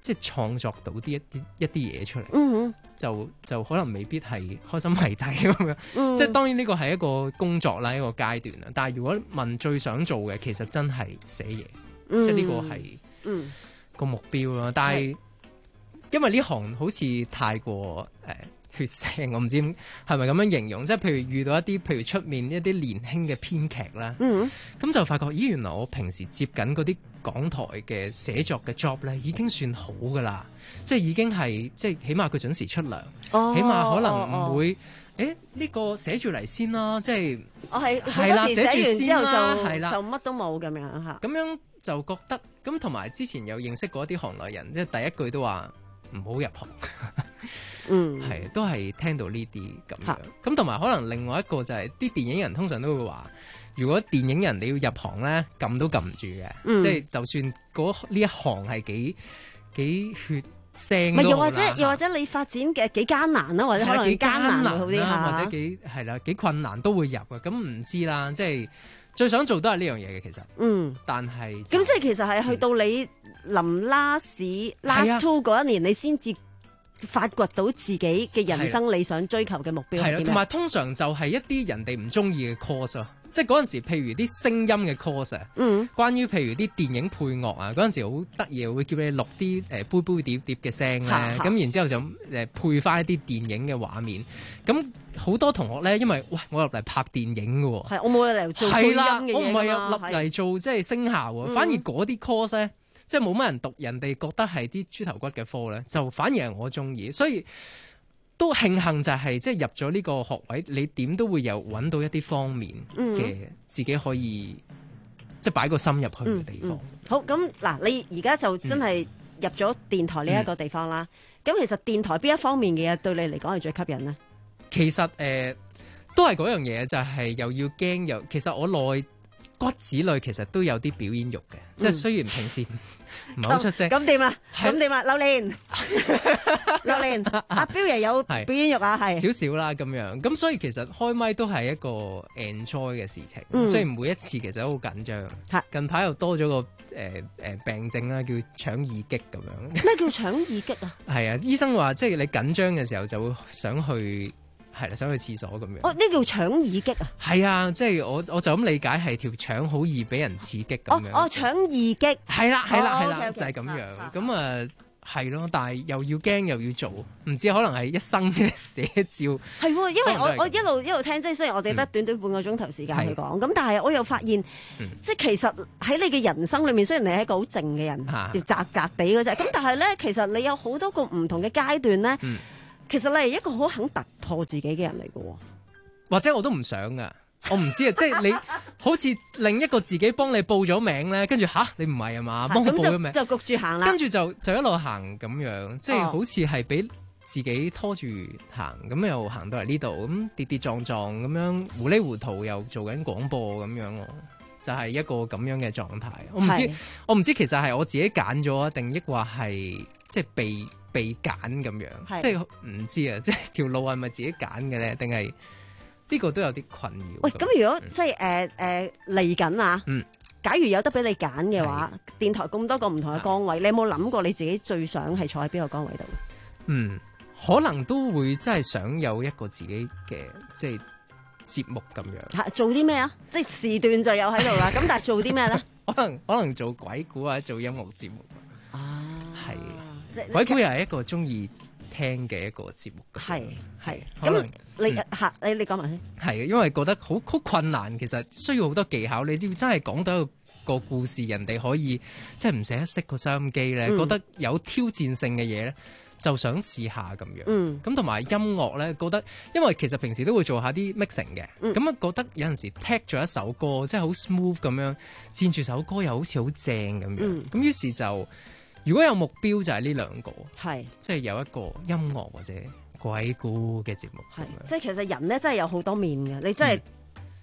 即係創作到啲一啲一啲嘢出嚟， 嗯、 就就可能未必係開心謎題咁樣。 嗯、 即係當然呢個係一個工作啦，一個階段啦。但係如果問最想做嘅，其實真係寫嘢， 嗯、 即係呢個係個目標啦。但係因為呢行好似太過誒。呃血腥，我唔知係咪咁樣形容，即係譬如遇到一啲譬如出面一啲年輕嘅編劇啦，咁、嗯、就發覺咦，原來我平時接緊嗰啲港台嘅寫作嘅 job 咧，已經算好噶啦，即係已經係即係起碼佢準時出糧， 哦、 起碼可能唔會，誒、 哦、 呢、欸呢個寫住嚟先啦，即係我係係啦，寫住先啦， 係啦， 就乜都冇咁樣嚇， 咁樣就覺得咁，同埋之前有認識過一啲行內人，即係第一句都話唔好入行。 嗯， 係都係聽到呢啲咁樣，咁同埋可能另外一個就係、是、啲電影人通常都會話，如果電影人你要入行咧，撳都撳唔住嘅， 嗯、 即係就算嗰呢一行係幾幾血腥， 又或者又或者你發展嘅幾艱難啦，或者可能幾艱難好啲啦，或者幾係啦幾困難都會入嘅，咁唔知啦，即係最想做都係呢樣嘢嘅其實， 嗯， 但係咁即係其實係去到你臨 last last two 嗰一年，你先至發掘到自己嘅人生理想追求嘅目標係點樣？ 同埋通常就係一啲人哋唔中意嘅 course 咯，即係嗰陣時，譬如啲聲音嘅 course 啊， 嗯，關於譬如啲電影配樂啊，嗰陣時好得意，會叫你錄啲誒杯杯碟碟嘅聲咧，咁然之後就誒配翻一啲電影嘅畫面。咁好多同學咧，因為喂我入嚟拍電影嘅喎， 係我冇嚟做配音嘅嘢， 我唔係入嚟做即係聲效喎，反而嗰啲 course 咧。即係冇乜人讀，人哋覺得係啲豬頭骨嘅科咧，就反而係我中意，所以都慶幸就係、是、即係入咗呢個學位，你點都會有揾到一啲方面嘅自己可以、嗯、即係擺個心入去嘅地方。 嗯嗯、好，咁嗱，你而家就真係入咗電台呢一個地方啦。咁、嗯、其實電台邊一方面嘅嘢對你嚟講係最吸引呢？ 其實誒、呃，都係嗰樣嘢，就係、是、又要驚又，其實我內骨子裏其實都有啲表演欲嘅，嗯、即係雖然平時唔係好出聲。 咁點啊？咁點啊？榴蓮，榴蓮，阿彪爺有表演欲啊，係少少啦咁樣。咁所以其實開咪都係一個 enjoy 嘅事情。 嗯、 雖然每一次其實都好緊張。近排又多咗個誒誒、呃、病症啦，叫腸易激咁樣。 咩叫腸易激啊？係啊，醫生話即係你緊張嘅時候就會想去。係啦，想去廁所咁樣。 哦，呢叫腸易激啊？ 係啊，即係我我就咁理解係條腸好易俾人刺激咁樣。 哦哦，腸易激。係啦係啦係啦， 哦、okay, okay, 就係咁樣。咁啊係咯，但係又要驚又要做，唔知可能係一生嘅寫照。 係，因為我我一路一路聽，即係雖然我哋得短短半個鐘頭時，時間去講，咁、嗯、但係我又發現，嗯、即係其實喺你嘅人生裏面，雖然你係一個好靜嘅人，要宅宅地嗰隻，咁但係咧，其實你有好多個唔同嘅階段咧。嗯其實你係一個好肯突破自己嘅人嚟嘅， 或者我都唔想噶，我唔知啊，即係你好似另一個自己幫你報咗名咧，跟住吓你唔係啊嘛，幫我報咗名就焗住行啦， 跟住就就一路行咁樣，即係好似係俾自己拖住行，咁又行到嚟呢度，咁跌跌撞撞咁樣糊里糊塗又做緊廣播咁樣，就係一個咁樣嘅狀態。我唔知我唔知其實係我自己揀咗，定抑或係即係被。被揀咁樣，即係唔知啊！即係條路係咪自己揀嘅咧？定係呢個都有啲困擾。 喂，咁如果、嗯、即係誒誒嚟緊啊？嗯，假如有得俾你揀嘅話，電台咁多個唔同嘅崗位，你有冇諗過你自己最想係坐喺邊個崗位度？ 嗯，可能都會真係想有一個自己嘅即係節目咁樣。 嚇，做啲咩啊？即係時段就有喺度啦。咁但係做啲咩咧？ 可能可能做鬼故或者做音樂節目。 啊， 係。鬼故又係一個中意聽嘅一個節目， 係係。咁你嚇你你講埋先。 係，因為覺得好好困難，其實需要好多技巧。你知真係講到一個故事，人哋可以即係唔捨得熄個收音機咧，嗯、覺得有挑戰性嘅嘢咧，就想試下咁樣。嗯。咁同埋音樂咧，覺得因為其實平時都會做下啲 mixing 嘅，咁啊、嗯、覺得有陣時 take 咗一首歌，即係好 smooth 咁樣，佔住首歌又好似好正咁樣。咁、嗯、於是就。如果有目標就係呢兩個，係即係有一個音樂或者鬼故嘅節目， 係即係其實人咧真係有好多面嘅，你真係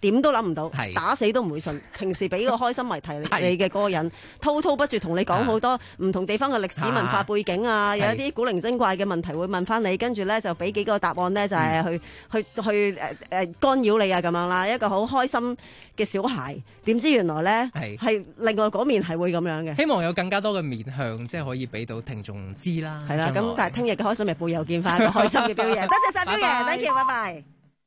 點都諗唔到，打死都唔會信。平時俾個開心謎題你嘅嗰個人，滔滔不絕同你講好多唔同地方嘅歷史文化背景啊，有一啲古靈精怪嘅問題會問翻你，跟住咧就俾幾個答案咧，就係去、嗯、去去誒誒、呃、干擾你啊咁樣啦，一個好開心嘅小孩，點知原來咧係另外嗰面係會咁樣嘅。 希望有更加多嘅面向，即係可以俾到聽眾知啦。 係啦，咁但係聽日嘅開心日報又見翻一個開心嘅表現，多謝晒表爺，thank you，拜拜。